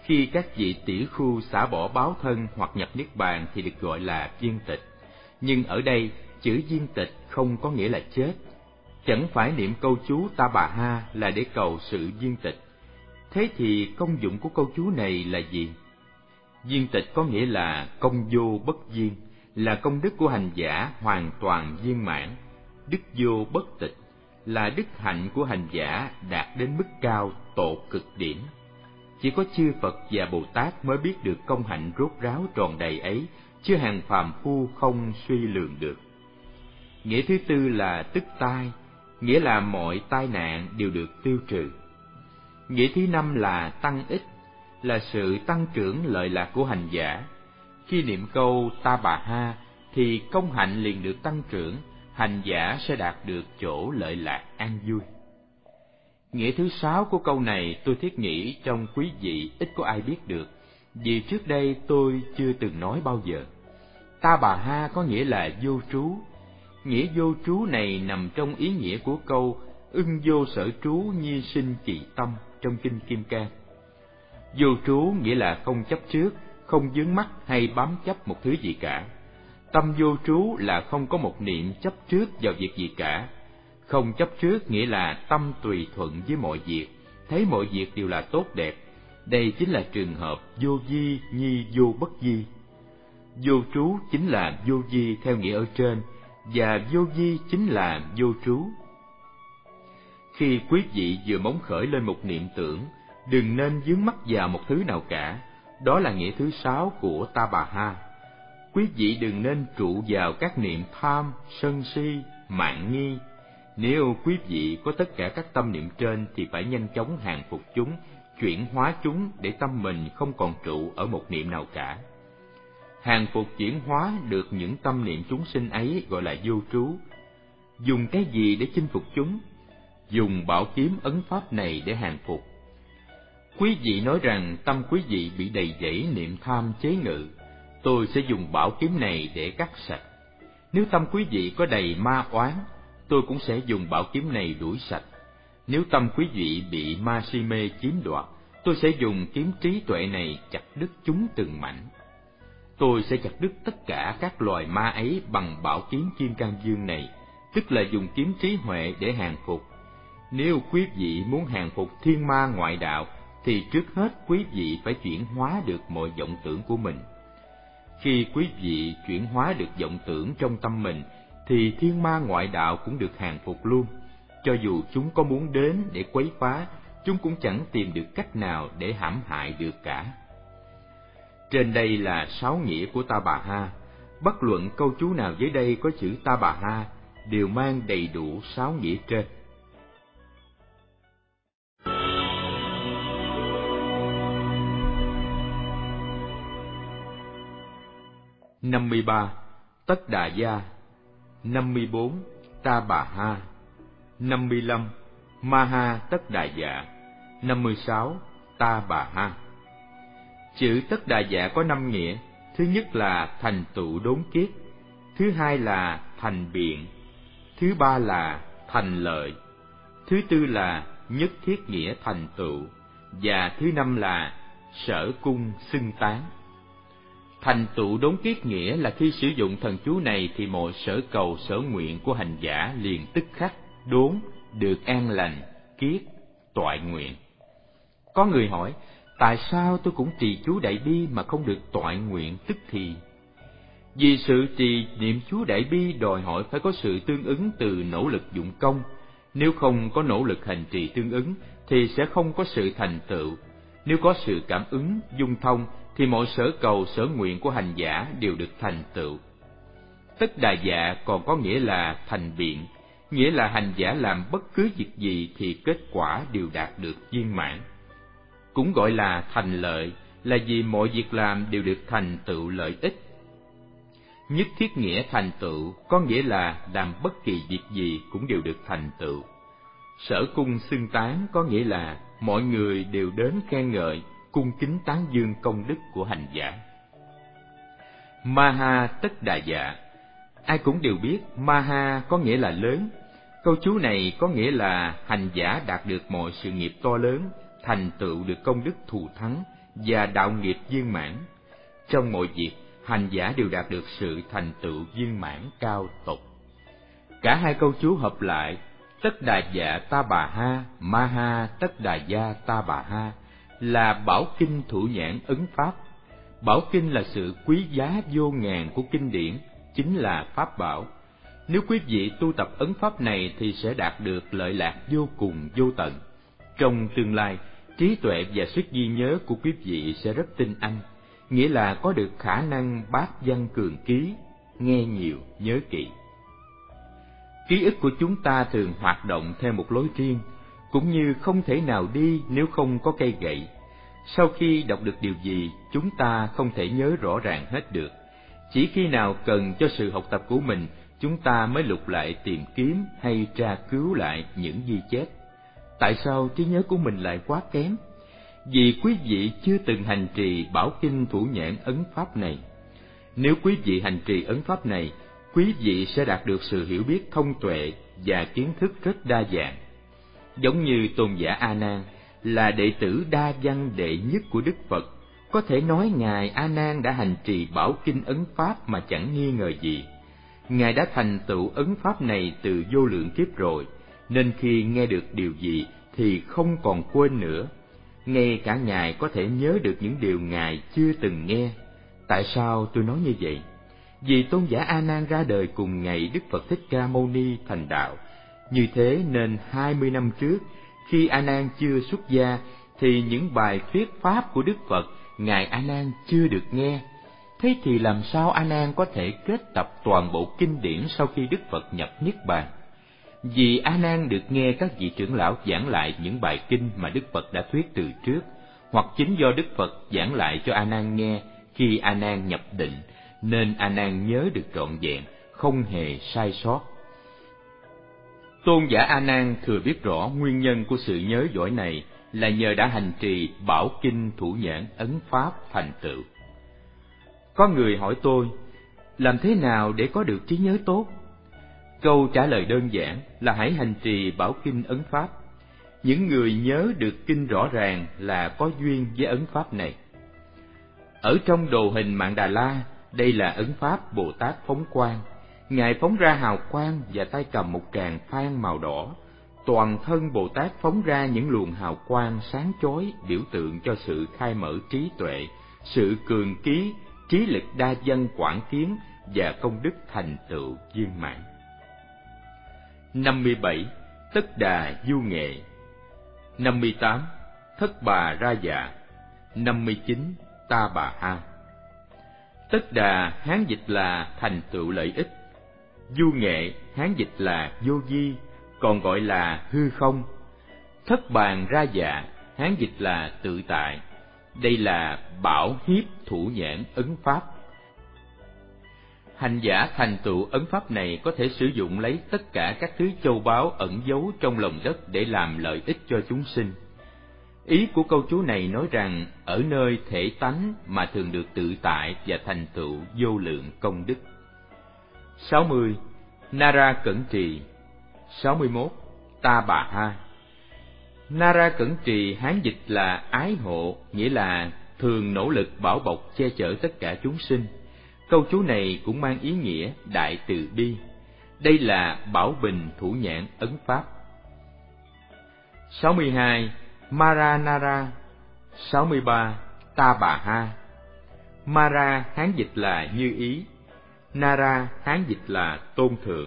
Khi các vị tỷ khưu xả bỏ báo thân hoặc nhập niết bàn thì được gọi là viên tịch. Nhưng ở đây, chữ viên tịch không có nghĩa là chết. Chẳng phải niệm câu chú Ta Bà Ha là để cầu sự viên tịch. Thế thì công dụng của câu chú này là gì? Viên tịch có nghĩa là công vô bất viên, là công đức của hành giả hoàn toàn viên mãn. Đức vô bất tịch là đức hạnh của hành giả đạt đến mức cao tột cực điểm. Chỉ có chư Phật và Bồ Tát mới biết được công hạnh rốt ráo tròn đầy ấy, chứ hàng phàm phu không suy lường được. Nghĩa thứ tư là tức tai, nghĩa là mọi tai nạn đều được tiêu trừ. Nghĩa thứ năm là tăng ích, là sự tăng trưởng lợi lạc của hành giả. Khi niệm câu Ta Bà Ha thì công hạnh liền được tăng trưởng, hành giả sẽ đạt được chỗ lợi lạc an vui. Nghĩa thứ sáu của câu này tôi thiết nghĩ trong quý vị ít có ai biết được, vì trước đây tôi chưa từng nói bao giờ. Ta Bà Ha có nghĩa là vô trú. Nghĩa vô trú này nằm trong ý nghĩa của câu ưng vô sở trú nhi sinh kỳ tâm trong Kinh Kim Cang. Vô trú nghĩa là không chấp trước, không vướng mắc hay bám chấp một thứ gì cả. Tâm vô trú là không có một niệm chấp trước vào việc gì cả. Không chấp trước nghĩa là tâm tùy thuận với mọi việc, thấy mọi việc đều là tốt đẹp. Đây chính là trường hợp vô vi nhi vô bất vi. Vô trú chính là vô vi theo nghĩa ở trên, và vô vi chính là vô trú. Khi quý vị vừa móng khởi lên một niệm tưởng, đừng nên vướng mắc vào một thứ nào cả. Đó là nghĩa thứ sáu của Ta Bà Ha. Quý vị đừng nên trụ vào các niệm tham, sân si, mạn nghi. Nếu quý vị có tất cả các tâm niệm trên thì phải nhanh chóng hàng phục chúng, chuyển hóa chúng để tâm mình không còn trụ ở một niệm nào cả. Hàng phục chuyển hóa được những tâm niệm chúng sinh ấy gọi là vô trú. Dùng cái gì để chinh phục chúng? Dùng bảo kiếm ấn pháp này để hàng phục. Quý vị nói rằng tâm quý vị bị đầy dẫy niệm tham chế ngự, tôi sẽ dùng bảo kiếm này để cắt sạch. Nếu tâm quý vị có đầy ma oán, tôi cũng sẽ dùng bảo kiếm này đuổi sạch. Nếu tâm quý vị bị ma si mê chiếm đoạt, tôi sẽ dùng kiếm trí tuệ này chặt đứt chúng từng mảnh. Tôi sẽ chặt đứt tất cả các loài ma ấy bằng bảo kiếm Kim Cang Dương này, tức là dùng kiếm trí huệ để hàng phục. Nếu quý vị muốn hàng phục thiên ma ngoại đạo, thì trước hết quý vị phải chuyển hóa được mọi vọng tưởng của mình. Khi quý vị chuyển hóa được vọng tưởng trong tâm mình, thì thiên ma ngoại đạo cũng được hàng phục luôn. Cho dù chúng có muốn đến để quấy phá, chúng cũng chẳng tìm được cách nào để hãm hại được cả. Trên đây là sáu nghĩa của Ta Bà Ha. Bất luận câu chú nào dưới đây có chữ Ta Bà Ha đều mang đầy đủ sáu nghĩa trên. năm mươi ba. Tất Đà Gia. năm mươi bốn. Ta Bà Ha. năm mươi lăm. Ma Ha Tất Đà Dạ. năm mươi sáu. Ta Bà Ha. Chữ Tất Đà Dạ có năm nghĩa. Thứ nhất là thành tựu đốn kiết, thứ hai là thành biện, thứ ba là thành lợi, thứ tư là nhất thiết nghĩa thành tựu, và thứ năm là sở cung xưng tán. Thành tựu đốn kiết nghĩa là khi sử dụng thần chú này thì mọi sở cầu sở nguyện của hành giả liền tức khắc đốn được an lành, kiết toại nguyện. Có người hỏi, tại sao tôi cũng trì chú Đại Bi mà không được toại nguyện tức thì? Vì sự trì niệm chú Đại Bi đòi hỏi phải có sự tương ứng từ nỗ lực dụng công. Nếu không có nỗ lực hành trì tương ứng thì sẽ không có sự thành tựu. Nếu có sự cảm ứng, dung thông thì mọi sở cầu sở nguyện của hành giả đều được thành tựu. Tất Đà Dạ còn có nghĩa là thành biện, nghĩa là hành giả làm bất cứ việc gì thì kết quả đều đạt được viên mãn. Cũng gọi là thành lợi, là vì mọi việc làm đều được thành tựu lợi ích. Nhất thiết nghĩa thành tựu có nghĩa là làm bất kỳ việc gì cũng đều được thành tựu. Sở cung xưng tán có nghĩa là mọi người đều đến khen ngợi, cung kính tán dương công đức của hành giả. Maha Tất Đà Dạ. Ai cũng đều biết Maha có nghĩa là lớn. Câu chú này có nghĩa là hành giả đạt được mọi sự nghiệp to lớn, thành tựu được công đức thù thắng, và đạo nghiệp viên mãn. Trong mọi việc, hành giả đều đạt được sự thành tựu viên mãn cao tột. Cả hai câu chú hợp lại, tất đà dạ ta bà ha, ma ha tất đà gia ta bà ha, là bảo kinh thủ nhãn ấn pháp. Bảo kinh là sự quý giá vô ngàn của kinh điển, chính là pháp bảo. Nếu quý vị tu tập ấn pháp này thì sẽ đạt được lợi lạc vô cùng vô tận. Trong tương lai, trí tuệ và sức ghi nhớ của quý vị sẽ rất tinh anh, nghĩa là có được khả năng bát văn cường ký, nghe nhiều, nhớ kỹ. Ký ức của chúng ta thường hoạt động theo một lối riêng, cũng như không thể nào đi nếu không có cây gậy. Sau khi đọc được điều gì, chúng ta không thể nhớ rõ ràng hết được. Chỉ khi nào cần cho sự học tập của mình, chúng ta mới lục lại tìm kiếm hay tra cứu lại những ghi chép. Tại sao trí nhớ của mình lại quá kém? Vì quý vị chưa từng hành trì bảo kinh thủ nhãn ấn pháp này. Nếu quý vị hành trì ấn pháp này, quý vị sẽ đạt được sự hiểu biết thông tuệ và kiến thức rất đa dạng. Giống như tôn giả A Nan là đệ tử đa văn đệ nhất của Đức Phật, có thể nói ngài A Nan đã hành trì bảo kinh ấn pháp mà chẳng nghi ngờ gì. Ngài đã thành tựu ấn pháp này từ vô lượng kiếp rồi, nên khi nghe được điều gì thì không còn quên nữa. Ngay cả ngài có thể nhớ được những điều ngài chưa từng nghe. Tại sao tôi nói như vậy? Vì tôn giả A Nan ra đời cùng ngày Đức Phật Thích Ca Mâu Ni thành đạo. Như thế nên hai mươi năm trước, khi A Nan chưa xuất gia, thì những bài thuyết pháp của Đức Phật ngài A Nan chưa được nghe. Thế thì làm sao A Nan có thể kết tập toàn bộ kinh điển sau khi Đức Phật nhập niết bàn? Vì A Nan được nghe các vị trưởng lão giảng lại những bài kinh mà Đức Phật đã thuyết từ trước, hoặc chính do Đức Phật giảng lại cho A Nan nghe khi A Nan nhập định, nên A Nan nhớ được trọn vẹn, không hề sai sót. Tôn giả A Nan thừa biết rõ nguyên nhân của sự nhớ giỏi này là nhờ đã hành trì bảo kinh thủ nhãn ấn pháp thành tựu. Có người hỏi tôi, làm thế nào để có được trí nhớ tốt? Câu trả lời đơn giản là hãy hành trì bảo kinh ấn pháp. Những người nhớ được kinh rõ ràng là có duyên với ấn pháp này. Ở trong đồ hình Mạn Đà La, đây là ấn pháp Bồ Tát phóng quang. Ngài phóng ra hào quang và tay cầm một tràng phan màu đỏ. Toàn thân Bồ Tát phóng ra những luồng hào quang sáng chói, biểu tượng cho sự khai mở trí tuệ, sự cường ký, trí lực đa văn quảng kiến và công đức thành tựu viên mãn. năm mươi bảy. Tất đà du nghệ. năm mươi tám. Thất bà ra dạ. năm mươi chín. Ta bà ha. Tất đà Hán dịch là thành tựu lợi ích. Du nghệ Hán dịch là vô vi, còn gọi là hư không. Thất bàn ra dạ Hán dịch là tự tại. Đây là bảo hiếp thủ nhãn ấn pháp. Hành giả thành tựu ấn pháp này có thể sử dụng lấy tất cả các thứ châu báu ẩn giấu trong lòng đất để làm lợi ích cho chúng sinh. Ý của câu chú này nói rằng ở nơi thể tánh mà thường được tự tại và thành tựu vô lượng công đức. sáu mươi. Nara cẩn trì. sáu mươi mốt. Ta bà ha. Nara cẩn trì Hán dịch là ái hộ, nghĩa là thường nỗ lực bảo bọc che chở tất cả chúng sinh. Câu chú này cũng mang ý nghĩa đại từ bi. Đây là bảo bình thủ nhãn ấn pháp. sáu mươi hai. Mara Nara. sáu mươi ba. Ta bà ha. Mara Hán dịch là như ý. Nara Hán dịch là tôn thượng.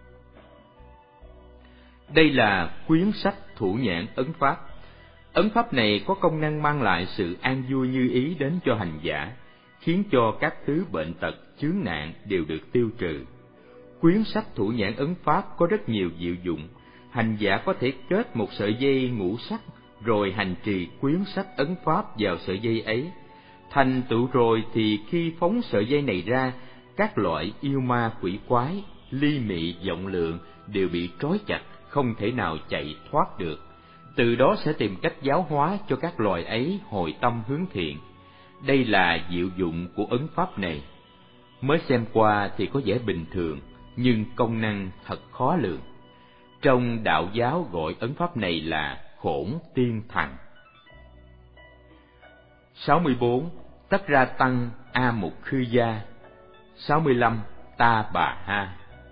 Đây là quyển sách thủ nhãn ấn pháp. Ấn pháp này có công năng mang lại sự an vui như ý đến cho hành giả, khiến cho các thứ bệnh tật, chướng nạn đều được tiêu trừ. Quyển sách thủ nhãn ấn pháp có rất nhiều diệu dụng. Hành giả có thể kết một sợi dây ngũ sắc, rồi hành trì quyển sách ấn pháp vào sợi dây ấy. Thành tựu rồi thì khi phóng sợi dây này ra, các loại yêu ma quỷ quái, ly mị vọng lượng đều bị trói chặt, không thể nào chạy thoát được. Từ đó sẽ tìm cách giáo hóa cho các loài ấy hồi tâm hướng thiện. Đây là diệu dụng của ấn pháp này. Mới xem qua thì có vẻ bình thường, nhưng công năng thật khó lường. Trong đạo giáo gọi ấn pháp này là khổn tiên thần. sáu mươi bốn. Tất ra tăng A Mục Khư Gia. sáu mươi lăm. Ta Bà Ha.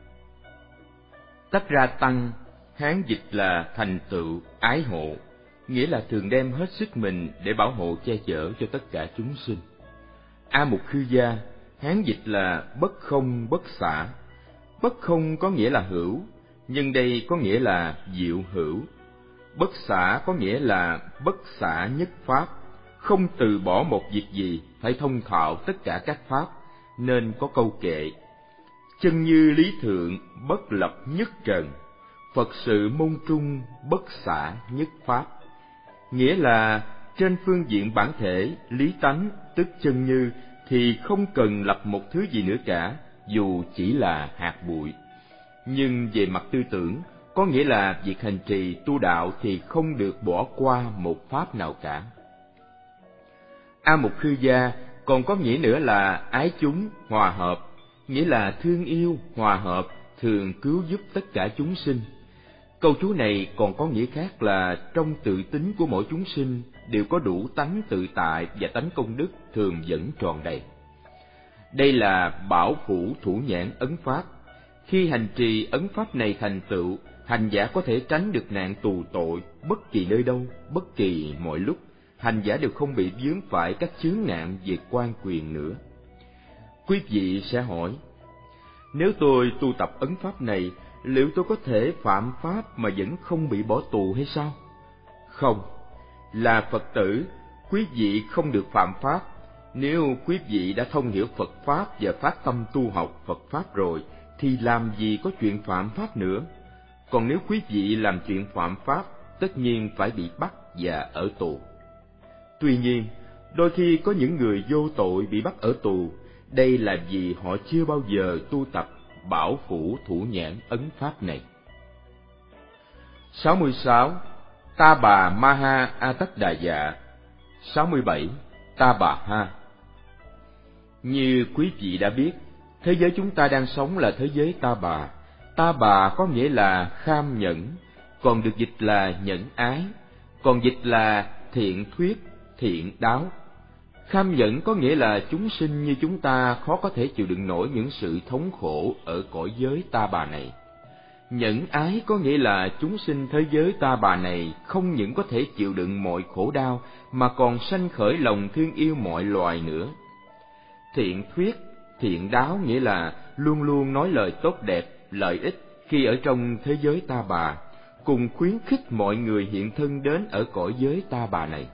Tất ra tăng, Hán dịch là thành tựu, ái hộ, nghĩa là thường đem hết sức mình để bảo hộ che chở cho tất cả chúng sinh. A Mục Khư Gia, Hán dịch là bất không bất xả. Bất không có nghĩa là hữu, nhưng đây có nghĩa là diệu hữu. Bất xả có nghĩa là bất xả nhất pháp, không từ bỏ một việc gì, phải thông thạo tất cả các pháp, nên có câu kệ: chân như lý thượng, bất lập nhất trần, Phật sự môn trung, bất xả nhất pháp. Nghĩa là trên phương diện bản thể, lý tánh, tức chân như, thì không cần lập một thứ gì nữa cả, dù chỉ là hạt bụi. Nhưng về mặt tư tưởng, có nghĩa là việc hành trì tu đạo thì không được bỏ qua một pháp nào cả. A Mục Khư Gia còn có nghĩa nữa là ái chúng, hòa hợp, nghĩa là thương yêu, hòa hợp, thường cứu giúp tất cả chúng sinh. Câu chú này còn có nghĩa khác là trong tự tính của mỗi chúng sinh đều có đủ tánh tự tại và tánh công đức thường dẫn tròn đầy. Đây là bảo phủ thủ nhãn ấn pháp. Khi hành trì ấn pháp này thành tựu, hành giả có thể tránh được nạn tù tội bất kỳ nơi đâu, bất kỳ mọi lúc. Hành giả đều không bị vướng phải các chướng nạn về quan quyền nữa. Quý vị sẽ hỏi, nếu tôi tu tập ấn pháp này, liệu tôi có thể phạm pháp mà vẫn không bị bỏ tù hay sao? Không, là Phật tử, quý vị không được phạm pháp. Nếu quý vị đã thông hiểu Phật Pháp và phát tâm tu học Phật Pháp rồi, thì làm gì có chuyện phạm pháp nữa. Còn nếu quý vị làm chuyện phạm pháp, tất nhiên phải bị bắt và ở tù. Tuy nhiên, đôi khi có những người vô tội bị bắt ở tù, đây là vì họ chưa bao giờ tu tập bảo phủ thủ nhãn ấn pháp này. sáu mươi sáu. Ta Bà Ma Ha A Tất Đà Dạ. sáu mươi bảy. Ta Bà Ha. Như quý vị đã biết, thế giới chúng ta đang sống là thế giới ta bà. Ta bà có nghĩa là kham nhẫn, còn được dịch là nhẫn ái, còn dịch là thiện thuyết, thiện đáo. Kham nhẫn có nghĩa là chúng sinh như chúng ta khó có thể chịu đựng nổi những sự thống khổ ở cõi giới ta bà này. Nhẫn ái có nghĩa là chúng sinh thế giới ta bà này không những có thể chịu đựng mọi khổ đau mà còn sanh khởi lòng thương yêu mọi loài nữa. Thiện thuyết, thiện đáo nghĩa là luôn luôn nói lời tốt đẹp, lợi ích khi ở trong thế giới ta bà, cùng khuyến khích mọi người hiện thân đến ở cõi giới ta bà này.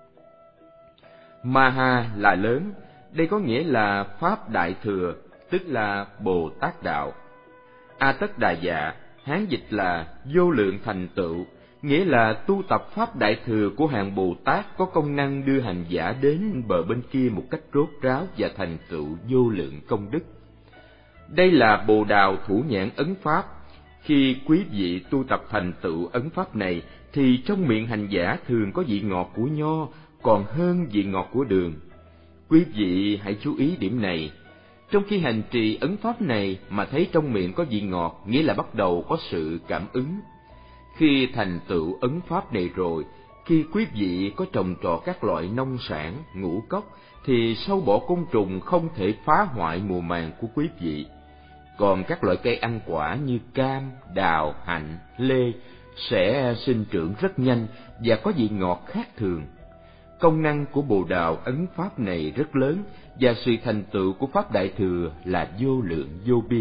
Maha là lớn, đây có nghĩa là Pháp Đại Thừa, tức là Bồ Tát Đạo. A Tất Đà Dạ, Hán dịch là vô lượng thành tựu, nghĩa là tu tập Pháp Đại Thừa của hàng Bồ Tát có công năng đưa hành giả đến bờ bên kia một cách rốt ráo và thành tựu vô lượng công đức. Đây là Bồ Đào thủ nhãn ấn Pháp. Khi quý vị tu tập thành tựu ấn Pháp này, thì trong miệng hành giả thường có vị ngọt của nho, còn hơn vị ngọt của đường. Quý vị hãy chú ý điểm này. Trong khi hành trì ấn Pháp này mà thấy trong miệng có vị ngọt, nghĩa là bắt đầu có sự cảm ứng. Khi thành tựu ấn Pháp này rồi, khi quý vị có trồng trọt các loại nông sản, ngũ cốc, thì sâu bọ côn trùng không thể phá hoại mùa màng của quý vị. Còn các loại cây ăn quả như cam, đào, hạnh, lê sẽ sinh trưởng rất nhanh và có vị ngọt khác thường. Công năng của Bồ Đào ấn Pháp này rất lớn, và sự thành tựu của Pháp Đại Thừa là vô lượng vô biên.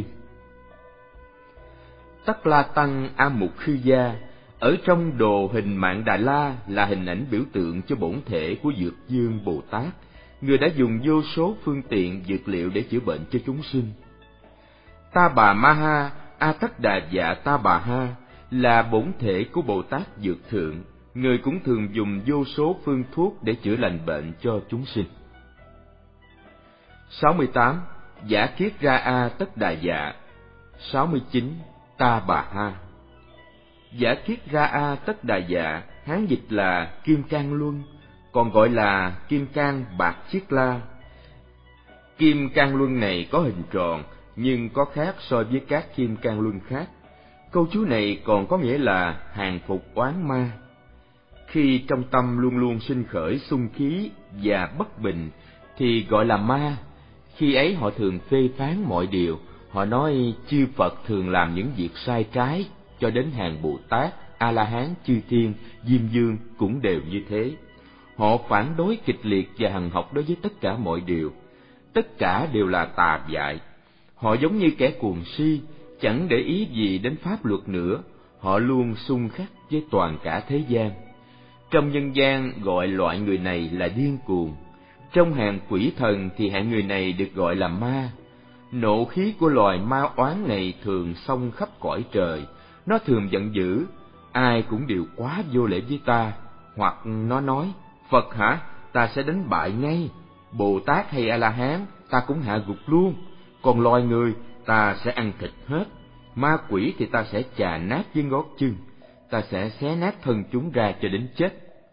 Tất La Tăng A Mục Khư Gia ở trong đồ hình Mạn Đà La là hình ảnh biểu tượng cho bổn thể của Dược Dương Bồ Tát, người đã dùng vô số phương tiện dược liệu để chữa bệnh cho chúng sinh. Ta Bà Ma Ha A Tất Đà Dạ Ta Bà Ha là bổn thể của Bồ Tát Dược Thượng, người cũng thường dùng vô số phương thuốc để chữa lành bệnh cho chúng sinh. sáu mươi tám. Giả Kiết Ra A Tất Đà Dạ. sáu mươi chín. Ta Bà Ha. Giả Kiết Ra A Tất Đà Dạ, Hán dịch là Kim Cang Luân, còn gọi là Kim Cang Bạc Chiết La. Kim Cang Luân này có hình tròn, nhưng có khác so với các Kim Cang Luân khác. Câu chú này còn có nghĩa là hàng phục oán ma. Khi trong tâm luôn luôn sinh khởi xung khí và bất bình thì gọi là ma. Khi ấy họ thường phê phán mọi điều, họ nói chư Phật thường làm những việc sai trái, cho đến hàng Bồ Tát, A-la-hán, chư Thiên, Diêm Dương cũng đều như thế. Họ phản đối kịch liệt và hằn học đối với tất cả mọi điều. Tất cả đều là tà dại. Họ giống như kẻ cuồng si, chẳng để ý gì đến pháp luật nữa. Họ luôn xung khắc với toàn cả thế gian. Trong nhân gian gọi loại người này là điên cuồng. Trong hàng quỷ thần thì hạng người này được gọi là ma. Nộ khí của loài ma oán này thường xông khắp cõi trời. Nó thường giận dữ, ai cũng đều quá vô lễ với ta. Hoặc nó nói, Phật hả, ta sẽ đánh bại ngay. Bồ Tát hay A-la-hán, ta cũng hạ gục luôn. Còn loài người, ta sẽ ăn thịt hết. Ma quỷ thì ta sẽ chà nát với ngón chân. Ta sẽ xé nát thân chúng ra cho đến chết.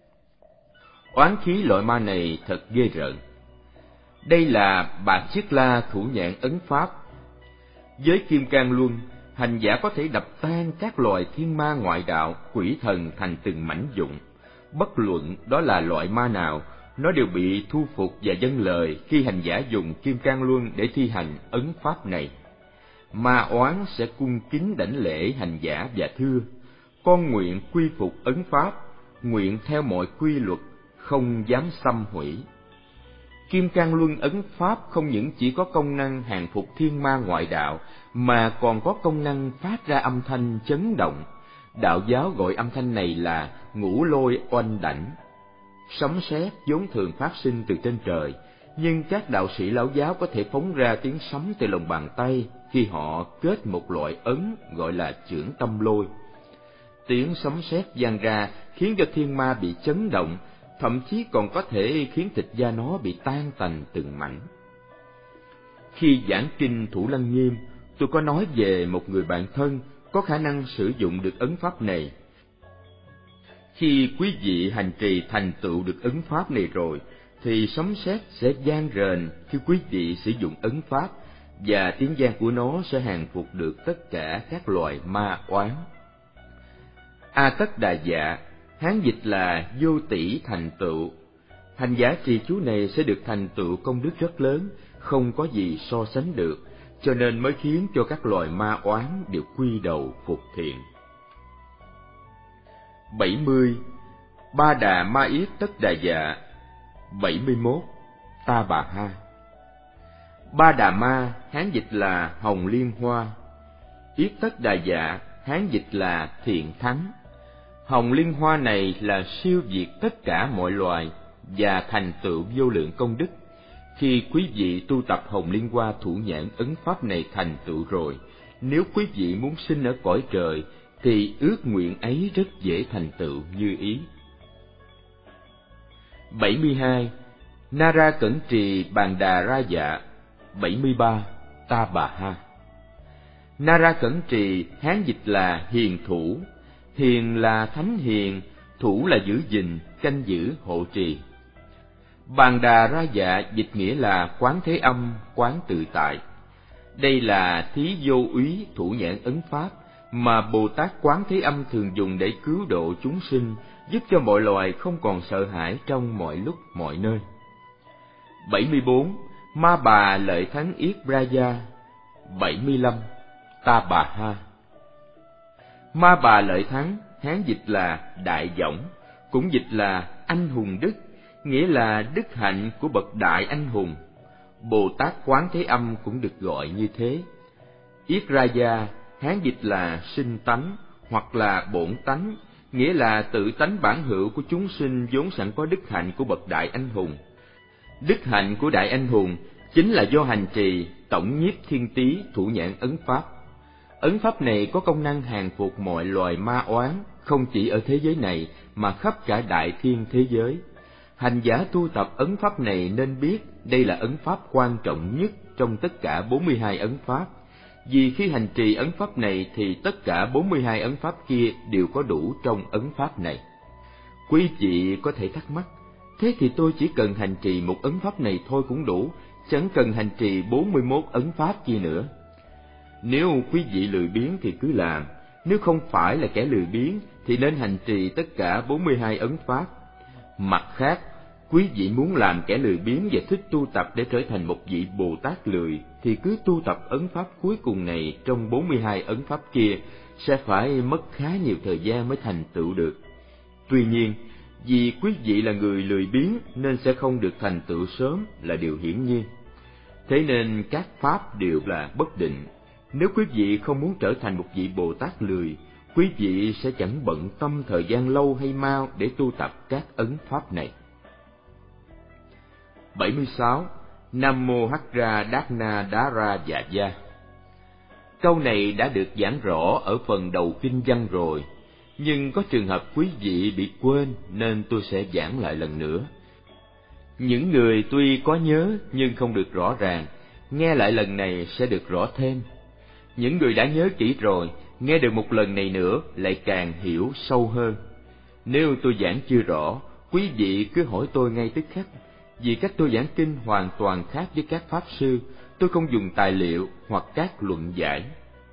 Oán khí loại ma này thật ghê rợn. Đây là Bạc Chiết La thủ nhãn ấn pháp. Với Kim Cang Luân, hành giả có thể đập tan các loài thiên ma ngoại đạo, quỷ thần thành từng mảnh vụn. Bất luận đó là loại ma nào, nó đều bị thu phục và dâng lời khi hành giả dùng Kim Cang Luân để thi hành ấn pháp này. Ma oán sẽ cung kính đảnh lễ hành giả và thưa: con nguyện quy phục ấn pháp, nguyện theo mọi quy luật, không dám xâm hủy. Kim Cang Luân ấn pháp không những chỉ có công năng hàng phục thiên ma ngoại đạo, mà còn có công năng phát ra âm thanh chấn động. Đạo giáo gọi âm thanh này là ngũ lôi oanh đảnh. Sấm sét vốn thường phát sinh từ trên trời, nhưng các đạo sĩ lão giáo có thể phóng ra tiếng sấm từ lòng bàn tay khi họ kết một loại ấn gọi là chưởng tâm lôi. Tiếng sấm sét vang ra khiến cho thiên ma bị chấn động, thậm chí còn có thể khiến thịt da nó bị tan tành từng mảnh. Khi giảng kinh Thủ Lăng Nghiêm, tôi có nói về một người bạn thân có khả năng sử dụng được ấn pháp này. Khi quý vị hành trì thành tựu được ấn pháp này rồi, thì sấm sét sẽ vang rền khi quý vị sử dụng ấn pháp, và tiếng vang của nó sẽ hàng phục được tất cả các loài ma oán. A Tất Đà Dạ, Hán dịch là vô tỷ thành tựu. Hành giả trì chú này sẽ được thành tựu công đức rất lớn, không có gì so sánh được, cho nên mới khiến cho các loài ma oán đều quy đầu phục thiện. bảy mươi. Ba Đà Ma Yết Tất Đà Dạ. bảy mươi mốt. Ta Bà Ha. Ba Đà Ma, Hán dịch là hồng liên hoa. Yết Tất Đà Dạ, Hán dịch là thiện thắng. Hồng liên hoa này là siêu diệt tất cả mọi loài và thành tựu vô lượng công đức. Khi quý vị tu tập hồng liên hoa thủ nhãn ấn pháp này thành tựu rồi, nếu quý vị muốn sinh ở cõi trời thì ước nguyện ấy rất dễ thành tựu như ý. bảy mươi hai. Nara Cẩn Trì Bàn Đà Ra Dạ. bảy mươi ba. Ta Bà Ha. Nara Cẩn Trì, Hán dịch là hiền thủ. Hiền là thánh hiền, thủ là giữ gìn, canh giữ, hộ trì. Bàn Đà Ra Dạ dịch nghĩa là quán thế âm, quán tự tại. Đây là thí vô úy thủ nhãn ấn pháp mà Bồ Tát Quán Thế Âm thường dùng để cứu độ chúng sinh, giúp cho mọi loài không còn sợ hãi trong mọi lúc mọi nơi. bảy mươi bốn. Ma Bà Lợi Thắng Yết Braya. bảy mươi lăm. Ta Bà Ha. Ma Bà Lợi Thắng, Hán dịch là đại dõng, cũng dịch là anh hùng đức, nghĩa là đức hạnh của bậc đại anh hùng. Bồ Tát Quán Thế Âm cũng được gọi như thế. Yết Raya, Hán dịch là sinh tánh hoặc là bổn tánh, nghĩa là tự tánh bản hữu của chúng sinh vốn sẵn có đức hạnh của bậc đại anh hùng. Đức hạnh của đại anh hùng chính là do hành trì tổng nhiếp thiên tý thủ nhãn ấn pháp. Ấn pháp này có công năng hàng phục mọi loài ma oán, không chỉ ở thế giới này mà khắp cả đại thiên thế giới. Hành giả tu tập ấn pháp này nên biết đây là ấn pháp quan trọng nhất trong tất cả bốn mươi hai ấn pháp. Vì khi hành trì ấn pháp này thì tất cả bốn mươi hai ấn pháp kia đều có đủ trong ấn pháp này. Quý vị có thể thắc mắc, thế thì tôi chỉ cần hành trì một ấn pháp này thôi cũng đủ, chẳng cần hành trì bốn mươi mốt ấn pháp chi nữa. Nếu quý vị lười biếng thì cứ làm, Nếu không phải là kẻ lười biếng thì nên hành trì tất cả bốn mươi hai ấn pháp. Mặt khác, quý vị muốn làm kẻ lười biếng và thích tu tập để trở thành một vị Bồ Tát lười thì cứ tu tập ấn pháp cuối cùng này trong bốn mươi hai ấn pháp kia, sẽ phải mất khá nhiều thời gian mới thành tựu được. Tuy nhiên, vì quý vị là người lười biếng nên sẽ không được thành tựu sớm là điều hiển nhiên. Thế nên các pháp đều là bất định. Nếu quý vị không muốn trở thành một vị Bồ Tát lười, quý vị sẽ chẳng bận tâm thời gian lâu hay mau để tu tập các ấn pháp này. bảy mươi sáu. Nam Mô Hắc Ra Đát Na Đá Ra Dạ Gia. Câu này đã được giảng rõ ở phần đầu kinh văn rồi, nhưng có trường hợp quý vị bị quên nên tôi sẽ giảng lại lần nữa. Những người tuy có nhớ nhưng không được rõ ràng, nghe lại lần này sẽ được rõ thêm. Những người đã nhớ kỹ rồi, nghe được một lần này nữa lại càng hiểu sâu hơn. Nếu tôi giảng chưa rõ, quý vị cứ hỏi tôi ngay tức khắc, vì cách tôi giảng kinh hoàn toàn khác với các pháp sư, tôi không dùng tài liệu hoặc các luận giải.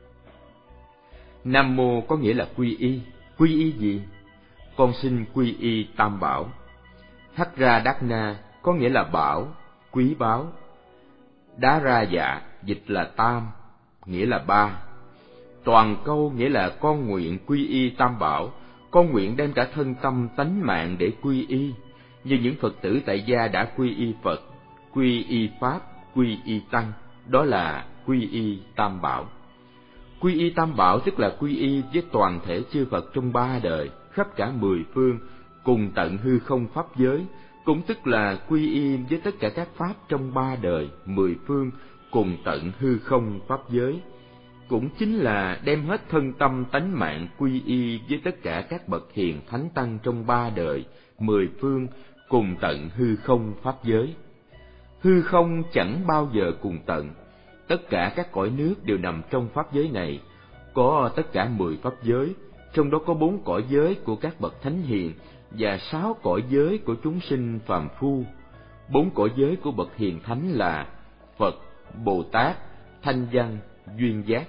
Nam Mô có nghĩa là quy y. Quy y gì? Con xin quy y Tam Bảo. Hắc Ra Đát Na có nghĩa là bảo, quý báu. Đá Ra Dạ dịch là tam, nghĩa là ba. Toàn câu nghĩa là con nguyện quy y Tam Bảo, con nguyện đem cả thân tâm tánh mạng để quy y, như những Phật tử tại gia đã quy y Phật, quy y Pháp, quy y Tăng, đó là quy y Tam Bảo. Quy y Tam Bảo tức là quy y với toàn thể chư Phật trong ba đời, khắp cả mười phương, cùng tận hư không pháp giới, cũng tức là quy y với tất cả các pháp trong ba đời, mười phương, cùng tận hư không pháp giới. Cũng chính là đem hết thân tâm tánh mạng quy y với tất cả các bậc hiền thánh tăng trong ba đời, mười phương, cùng tận hư không pháp giới. Hư không chẳng bao giờ cùng tận, tất cả các cõi nước đều nằm trong pháp giới này. Có tất cả mười pháp giới, trong đó có bốn cõi giới của các bậc thánh hiền và sáu cõi giới của chúng sinh phàm phu. Bốn cõi giới của bậc hiền thánh là Phật, Bồ Tát, Thanh Văn, Duyên Giác.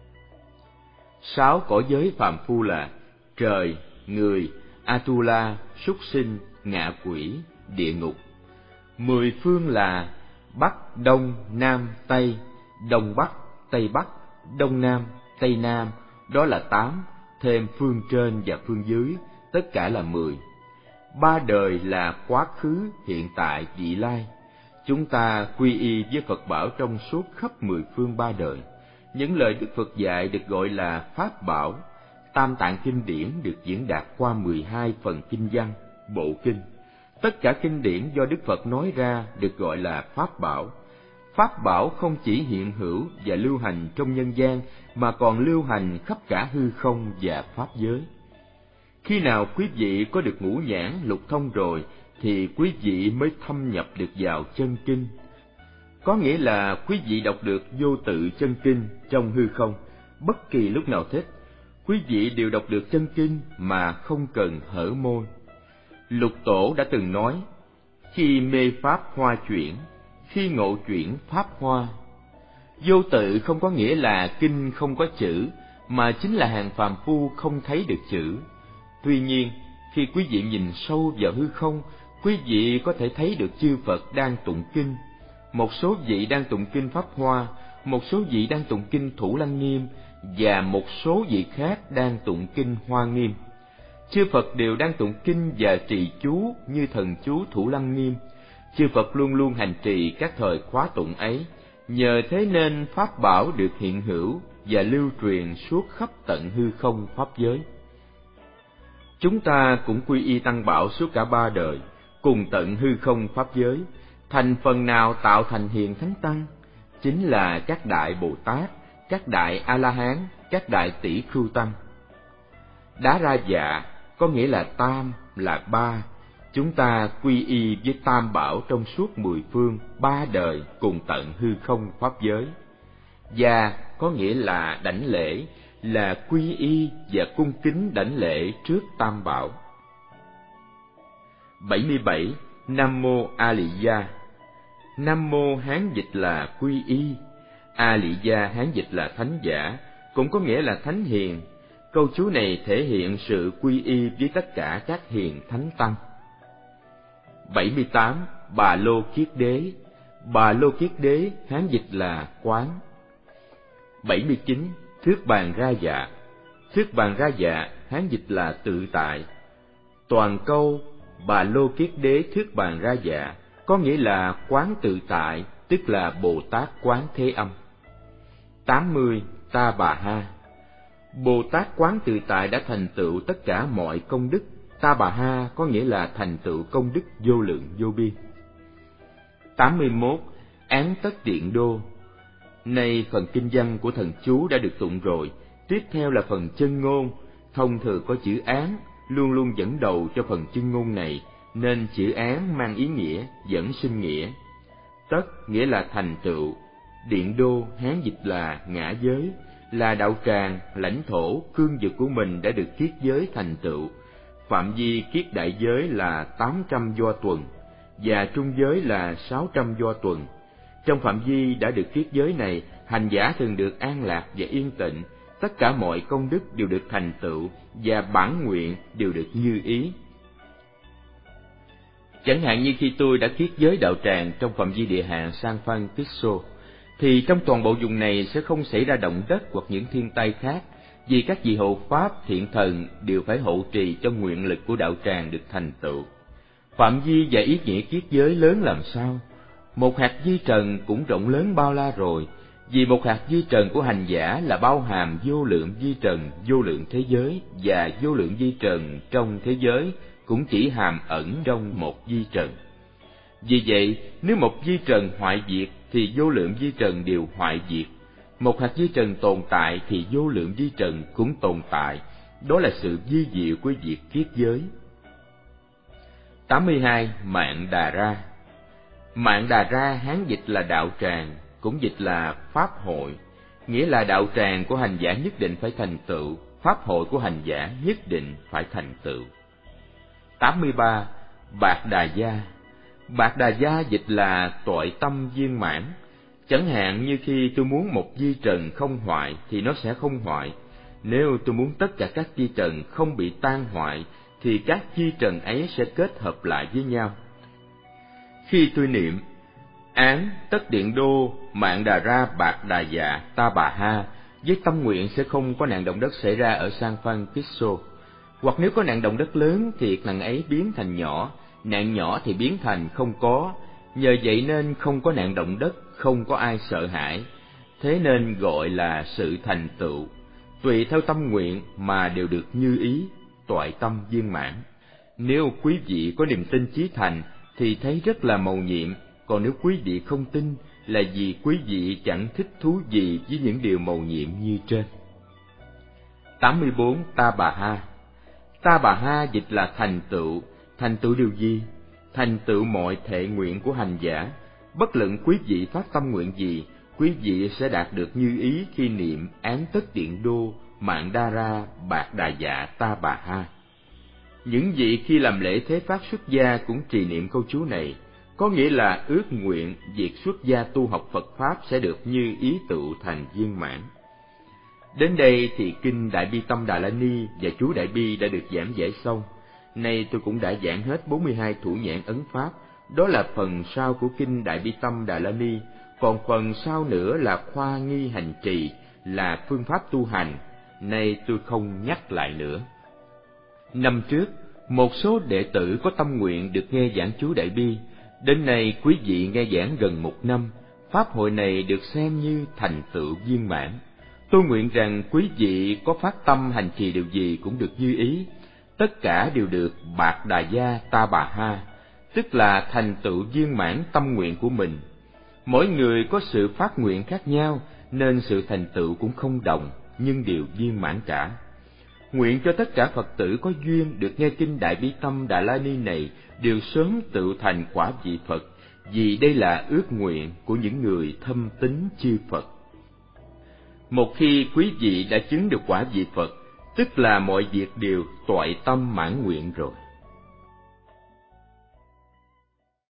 Sáu cõi giới phàm phu là trời, người, Atula, súc sinh, ngạ quỷ, địa ngục. Mười phương là Bắc, Đông, Nam, Tây, Đông Bắc, Tây Bắc, Đông Nam, Tây Nam, đó là tám, thêm phương trên và phương dưới, tất cả là mười. Ba đời là quá khứ, hiện tại, vị lai. Chúng ta quy y với Phật bảo trong suốt khắp mười phương ba đời. Những lời Đức Phật dạy được gọi là Pháp bảo. Tam tạng kinh điển được diễn đạt qua mười hai phần kinh văn, bộ kinh. Tất cả kinh điển do Đức Phật nói ra được gọi là Pháp bảo. Pháp bảo không chỉ hiện hữu và lưu hành trong nhân gian, mà còn lưu hành khắp cả hư không và pháp giới. Khi nào quý vị có được ngũ nhãn lục thông rồi, thì quý vị mới thâm nhập được vào chân kinh. Có nghĩa là quý vị đọc được vô tự chân kinh trong hư không, bất kỳ lúc nào thích. Quý vị đều đọc được chân kinh mà không cần hở môi. Lục Tổ đã từng nói, khi mê pháp hoa chuyển, khi ngộ chuyển pháp hoa. Vô tự không có nghĩa là kinh không có chữ, mà chính là hàng phàm phu không thấy được chữ. Tuy nhiên, khi quý vị nhìn sâu vào hư không, quý vị có thể thấy được chư Phật đang tụng kinh. Một số vị đang tụng kinh Pháp Hoa, một số vị đang tụng kinh Thủ Lăng Nghiêm, và một số vị khác đang tụng kinh Hoa Nghiêm. Chư Phật đều đang tụng kinh và trì chú như thần chú Thủ Lăng Nghiêm. Chư Phật luôn luôn hành trì các thời khóa tụng ấy, nhờ thế nên Pháp bảo được hiện hữu và lưu truyền suốt khắp tận hư không pháp giới. Chúng ta cũng quy y Tăng bảo suốt cả ba đời, cùng tận hư không pháp giới. Thành phần nào tạo thành hiền thánh tăng? Chính là các đại Bồ Tát, các đại A-la-hán, các đại tỷ khưu tăng. Đá Ra Dạ có nghĩa là tam, là ba. Chúng ta quy y với Tam bảo trong suốt mười phương, ba đời, cùng tận hư không pháp giới. Gia có nghĩa là đảnh lễ, là quy y và cung kính đảnh lễ trước Tam bảo. bảy mươi bảy. Nam Mô A Lị Gia. Nam Mô Hán dịch là quy y, A Lị Gia Hán dịch là thánh giả, cũng có nghĩa là thánh hiền. Câu chú này thể hiện sự quy y với tất cả các hiền thánh tăng. bảy mươi tám. Bà Lô Kiết Đế. Bà Lô Kiết Đế Hán dịch là quán. bảy mươi chín. Thước bàn ra dạ. Thước bàn ra dạ Hán dịch là tự tại. Toàn câu Bà Lô Kiết Đế thước bàn ra dạ có nghĩa là quán tự tại, tức là Bồ Tát quán Thế Âm. tám mươi. Ta Bà Ha. Bồ Tát quán tự tại đã thành tựu tất cả mọi công đức. Ta Bà Ha có nghĩa là thành tựu công đức vô lượng vô biên. tám mươi mốt. Án tất điện đô. Nay phần kinh văn của thần chú đã được tụng rồi, tiếp theo là phần chân ngôn. Thông thường có chữ án luôn luôn dẫn đầu cho phần chân ngôn này, nên chữ án mang ý nghĩa dẫn sinh nghĩa. Tất nghĩa là thành tựu. Điện đô Hán dịch là ngã giới, là đạo tràng, lãnh thổ, cương vực của mình đã được kiết giới thành tựu. Phạm vi kiết đại giới là tám trăm do tuần, và trung giới là sáu trăm do tuần. Trong phạm vi đã được kiết giới này, hành giả thường được an lạc và yên tịnh, tất cả mọi công đức đều được thành tựu, và bản nguyện đều được như ý. Chẳng hạn như khi tôi đã kiết giới đạo tràng trong phạm vi địa hạn San Francisco, thì trong toàn bộ vùng này sẽ không xảy ra động đất hoặc những thiên tai khác, vì các vị hộ pháp thiện thần đều phải hộ trì cho nguyện lực của đạo tràng được thành tựu. Phạm vi và ý nghĩa kiết giới lớn làm sao? Một hạt vi trần cũng rộng lớn bao la rồi, vì một hạt vi trần của hành giả là bao hàm vô lượng vi trần, vô lượng thế giới, và vô lượng vi trần trong thế giới cũng chỉ hàm ẩn trong một vi trần. Vì vậy, nếu một vi trần hoại diệt thì vô lượng vi trần đều hoại diệt. Một hạt vi trần tồn tại thì vô lượng vi trần cũng tồn tại. Đó là sự vi diệu của việc kiết giới. tám mươi hai. Mạng Đà Ra. Mạng Đà Ra Hán dịch là đạo tràng, cũng dịch là pháp hội, nghĩa là đạo tràng của hành giả nhất định phải thành tựu, pháp hội của hành giả nhất định phải thành tựu. tám mươi ba. Bạc Đà Gia. Bạc Đà Gia dịch là toại tâm viên mãn. Chẳng hạn như khi tôi muốn một vi trần không hoại thì nó sẽ không hoại. Nếu tôi muốn tất cả các vi trần không bị tan hoại thì các vi trần ấy sẽ kết hợp lại với nhau. Khi tôi niệm án tất điện đô mạng Đà Ra Bạc Đà Dạ Ta Bà Ha, với tâm nguyện sẽ không có nạn động đất xảy ra ở San Francisco, hoặc nếu có nạn động đất lớn thì nạn ấy biến thành nhỏ, nạn nhỏ thì biến thành không có. Nhờ vậy nên không có nạn động đất, không có ai sợ hãi. Thế nên gọi là sự thành tựu, tùy theo tâm nguyện mà đều được như ý, toại tâm viên mãn. Nếu quý vị có niềm tin chí thành thì thấy rất là mầu nhiệm, còn nếu quý vị không tin là vì quý vị chẳng thích thú gì với những điều mầu nhiệm như trên. tám mươi bốn. Ta Bà Ha. Ta Bà Ha dịch là thành tựu. Thành tựu điều gì? Thành tựu mọi thệ nguyện của hành giả. Bất luận quý vị phát tâm nguyện gì, quý vị sẽ đạt được như ý khi niệm án tất điện đô mạng Đa Ra Bạc Đà Dạ Ta Bà Ha. Những vị khi làm lễ thế pháp xuất gia cũng trì niệm câu chú này, có nghĩa là ước nguyện việc xuất gia tu học Phật Pháp sẽ được như ý tựu thành viên mãn. Đến đây thì Kinh Đại Bi Tâm Đà La Ni và chú Đại Bi đã được giảng giải xong. Nay tôi cũng đã giảng hết bốn mươi hai thủ nhãn ấn Pháp, đó là phần sau của Kinh Đại Bi Tâm Đà La Ni, còn phần sau nữa là khoa nghi hành trì, là phương pháp tu hành. Nay tôi không nhắc lại nữa. Năm trước, một số đệ tử có tâm nguyện được nghe giảng chú Đại Bi. Đến nay quý vị nghe giảng gần một năm, pháp hội này được xem như thành tựu viên mãn. Tôi nguyện rằng quý vị có phát tâm hành trì điều gì cũng được như ý, tất cả đều được Bạc Đà Gia Ta Bà Ha, tức là thành tựu viên mãn tâm nguyện của mình. Mỗi người có sự phát nguyện khác nhau nên sự thành tựu cũng không đồng, nhưng đều viên mãn cả. Nguyện cho tất cả Phật tử có duyên được nghe Kinh Đại Bi Tâm Đà La Ni này đều sớm tự thành quả vị Phật, vì đây là ước nguyện của những người thâm tín chư Phật. Một khi quý vị đã chứng được quả vị Phật, tức là mọi việc đều toại tâm mãn nguyện rồi.